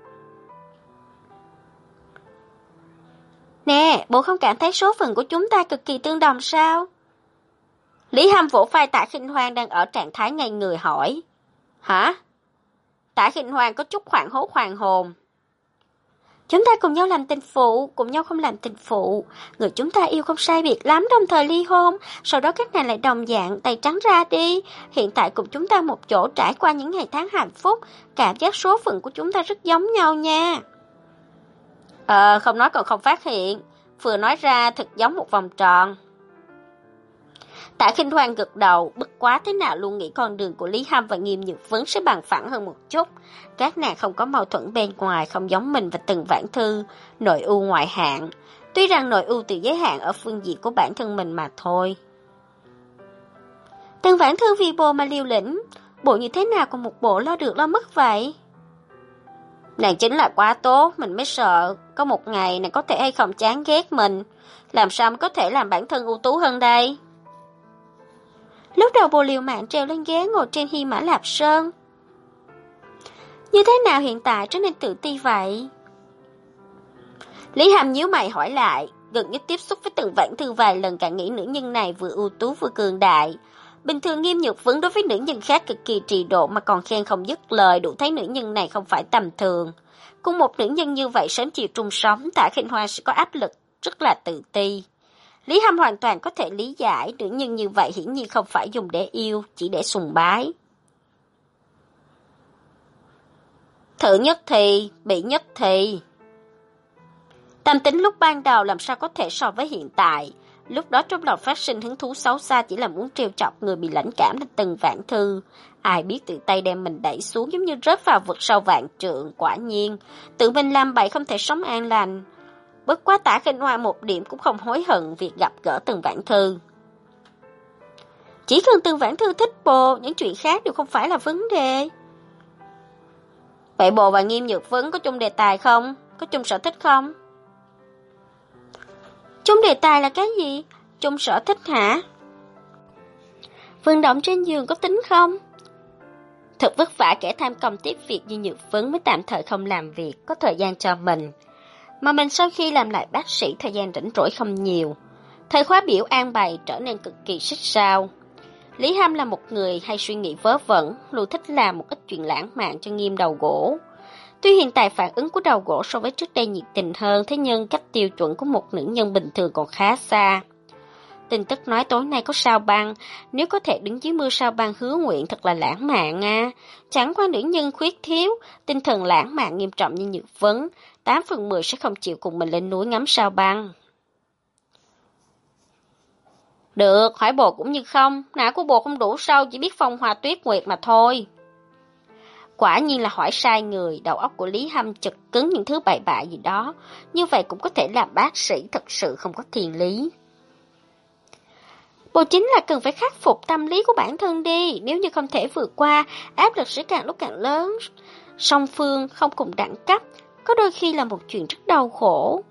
Nè, bộ không cảm thấy số phận của chúng ta cực kỳ tương đồng sao? Lý Hâm vỗ vai Tạ Khinh Hoan đang ở trạng thái ngây người hỏi. Hả? Tạ Khinh Hoan có chút hoảng hốt hoàng hồn. Chúng ta cùng nhau làm tình phụ, cùng nhau không làm tình phụ. Người chúng ta yêu không sai biệt lắm đồng thời ly hôn, sau đó các nàng lại đồng dạng tay trắng ra đi. Hiện tại cùng chúng ta một chỗ trải qua những ngày tháng hạnh phúc, cảm giác số phận của chúng ta rất giống nhau nha. Ờ, không nói còn không phát hiện, vừa nói ra thật giống một vòng tròn. Tạ Khinh Hoan gật đầu, bất quá thế nào luôn nghĩ con đường của Lý Hâm và Nghiêm Nhược Vấn sẽ bằng phẳng hơn một chút. Các nàng không có mâu thuẫn bên ngoài, không giống mình và Tần Vãn Thư, nội ưu ngoại hạng. Tuy rằng nội ưu tự giới hạn ở phương diện của bản thân mình mà thôi. Tần Vãn Thư vì bồ mà liều lĩnh, bộ như thế nào còn một bộ lo được lo mất vậy? Nàng chính là quá tốt, mình mới sợ có một ngày nàng có thể hay không chán ghét mình. Làm sao mới có thể làm bản thân ưu tú hơn đây? Lúc đầu bồ liều mạng trèo lên ghế ngồi trên Hy Mã Lạp Sơn. Như thế nào hiện tại trở nên tự ti vậy? Lý Hâm nhíu mày hỏi lại, gần nhất tiếp xúc với Tần Vãn Thư vài lần càng nghĩ nữ nhân này vừa ưu tú vừa cường đại. Bình thường Nghiêm Nhược Vấn đối với nữ nhân khác cực kỳ trì độ mà còn khen không dứt lời, đủ thấy nữ nhân này không phải tầm thường. Cùng một nữ nhân như vậy sớm chiều chung sống, Tạ Khinh Hoa sẽ có áp lực, rất là tự ti. Lý Hâm hoàn toàn có thể lý giải, nữ nhân như vậy hiển nhiên không phải dùng để yêu, chỉ để sùng bái. Thử nhất thì, bị nhất thì. Tâm tính lúc ban đầu làm sao có thể so với hiện tại. Lúc đó trong lòng phát sinh hứng thú xấu xa chỉ là muốn trêu chọc người bị lãnh cảm là Tần Vãn Thư. Ai biết tự tay đem mình đẩy xuống giống như rớt vào vực sâu vạn trượng, quả nhiên. Tự mình làm bậy không thể sống an lành. Bất quá Tạ Khinh Hoa một điểm cũng không hối hận việc gặp gỡ Tần Vãn Thư. Chỉ cần Tần Vãn Thư thích bồ, những chuyện khác đều không phải là vấn đề. Vậy bồ và Nghiêm Nhược Vấn có chung đề tài không? Có chung sở thích không? Chung đề tài là cái gì? Chung sở thích hả? Vận động trên giường có tính không? Thật vất vả kẻ tham công tiếp việc như Nhược Vấn mới tạm thời không làm việc, có thời gian cho mình. Mà mình sau khi làm lại bác sĩ thời gian rảnh rỗi không nhiều. Thời khóa biểu an bày trở nên cực kỳ xích sao. Lý Hâm là một người hay suy nghĩ vớ vẩn, luôn thích làm một ít chuyện lãng mạn cho Nghiêm đầu gỗ. Tuy hiện tại phản ứng của đầu gỗ so với trước đây nhiệt tình hơn, thế nhưng cách tiêu chuẩn của một nữ nhân bình thường còn khá xa. Tin tức nói tối nay có sao băng, nếu có thể đứng dưới mưa sao băng hứa nguyện thật là lãng mạn à. Chẳng qua nữ nhân khuyết thiếu, tinh thần lãng mạn nghiêm trọng như Nhược Vấn, tám phần mười sẽ không chịu cùng mình lên núi ngắm sao băng. Được, hỏi bồ cũng như không, não của bồ không đủ sâu, chỉ biết phong hoa tuyết nguyệt mà thôi. Quả nhiên là hỏi sai người, đầu óc của Lý Hâm chật cứng những thứ bậy bạ gì đó, như vậy cũng có thể làm bác sĩ thật sự không có thiền lý. Bồ chính là cần phải khắc phục tâm lý của bản thân đi, nếu như không thể vượt qua, áp lực sẽ càng lúc càng lớn. Song phương không cùng đẳng cấp, có đôi khi là một chuyện rất đau khổ.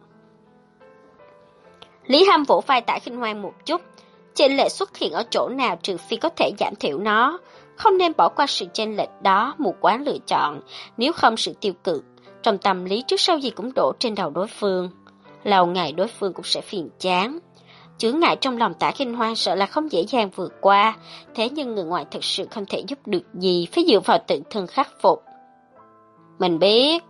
Lý Hâm vỗ vai Tạ Khinh Hoan một chút, chênh lệch xuất hiện ở chỗ nào trừ phi có thể giảm thiểu nó, không nên bỏ qua sự chênh lệch đó mù quáng lựa chọn, nếu không sự tiêu cực, trong tâm lý trước sau gì cũng đổ trên đầu đối phương. Lâu ngày đối phương cũng sẽ phiền chán. Chướng ngại trong lòng Tạ Khinh Hoan sợ là không dễ dàng vượt qua, thế nhưng người ngoài thực sự không thể giúp được gì, phải dựa vào tự thân khắc phục. Mình biết.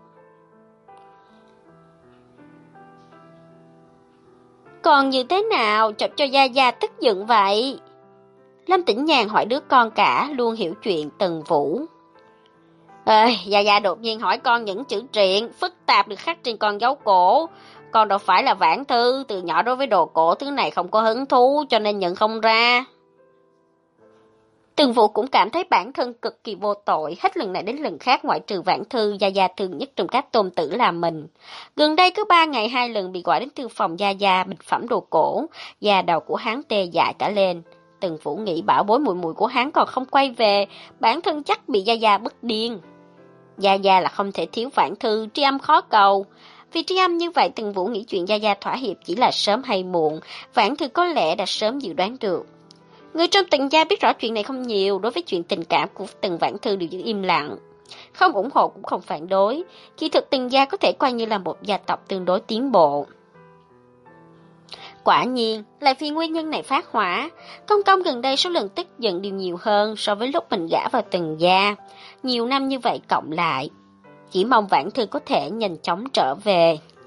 Còn như thế nào chọc cho Gia Gia tức giận vậy? Lâm Tĩnh Nhàn hỏi đứa con cả luôn hiểu chuyện Tần Vũ. Ê, Gia Gia đột nhiên hỏi con những chữ truyện phức tạp được khắc trên con dấu cổ. Con đâu phải là Vãn Thư, từ nhỏ đối với đồ cổ thứ này không có hứng thú cho nên nhận không ra. Tần Vũ cũng cảm thấy bản thân cực kỳ vô tội, hết lần này đến lần khác ngoại trừ Vãn Thư, Gia Gia thường nhất trong các tôn tử là mình. Gần đây cứ ba ngày hai lần bị gọi đến thư phòng Gia Gia bình phẩm đồ cổ, da đầu của hắn tê dại cả lên. Tần Vũ nghĩ bảo bối mùi mùi của hắn còn không quay về, bản thân chắc bị Gia Gia bức điên. Gia Gia là không thể thiếu Vãn Thư, tri âm khó cầu. Vì tri âm như vậy, Tần Vũ nghĩ chuyện Gia Gia thỏa hiệp chỉ là sớm hay muộn, Vãn Thư có lẽ đã sớm dự đoán được. Người trong Tần gia biết rõ chuyện này không nhiều, đối với chuyện tình cảm của Tần Vãn Thư đều giữ im lặng, không ủng hộ cũng không phản đối. Kỳ thực Tần gia có thể coi như là một gia tộc tương đối tiến bộ. Quả nhiên, lại vì nguyên nhân này phát hỏa, Công Công gần đây số lần tức giận đều nhiều hơn so với lúc mình gả vào Tần gia. Nhiều năm như vậy cộng lại, chỉ mong Vãn Thư có thể nhanh chóng trở về.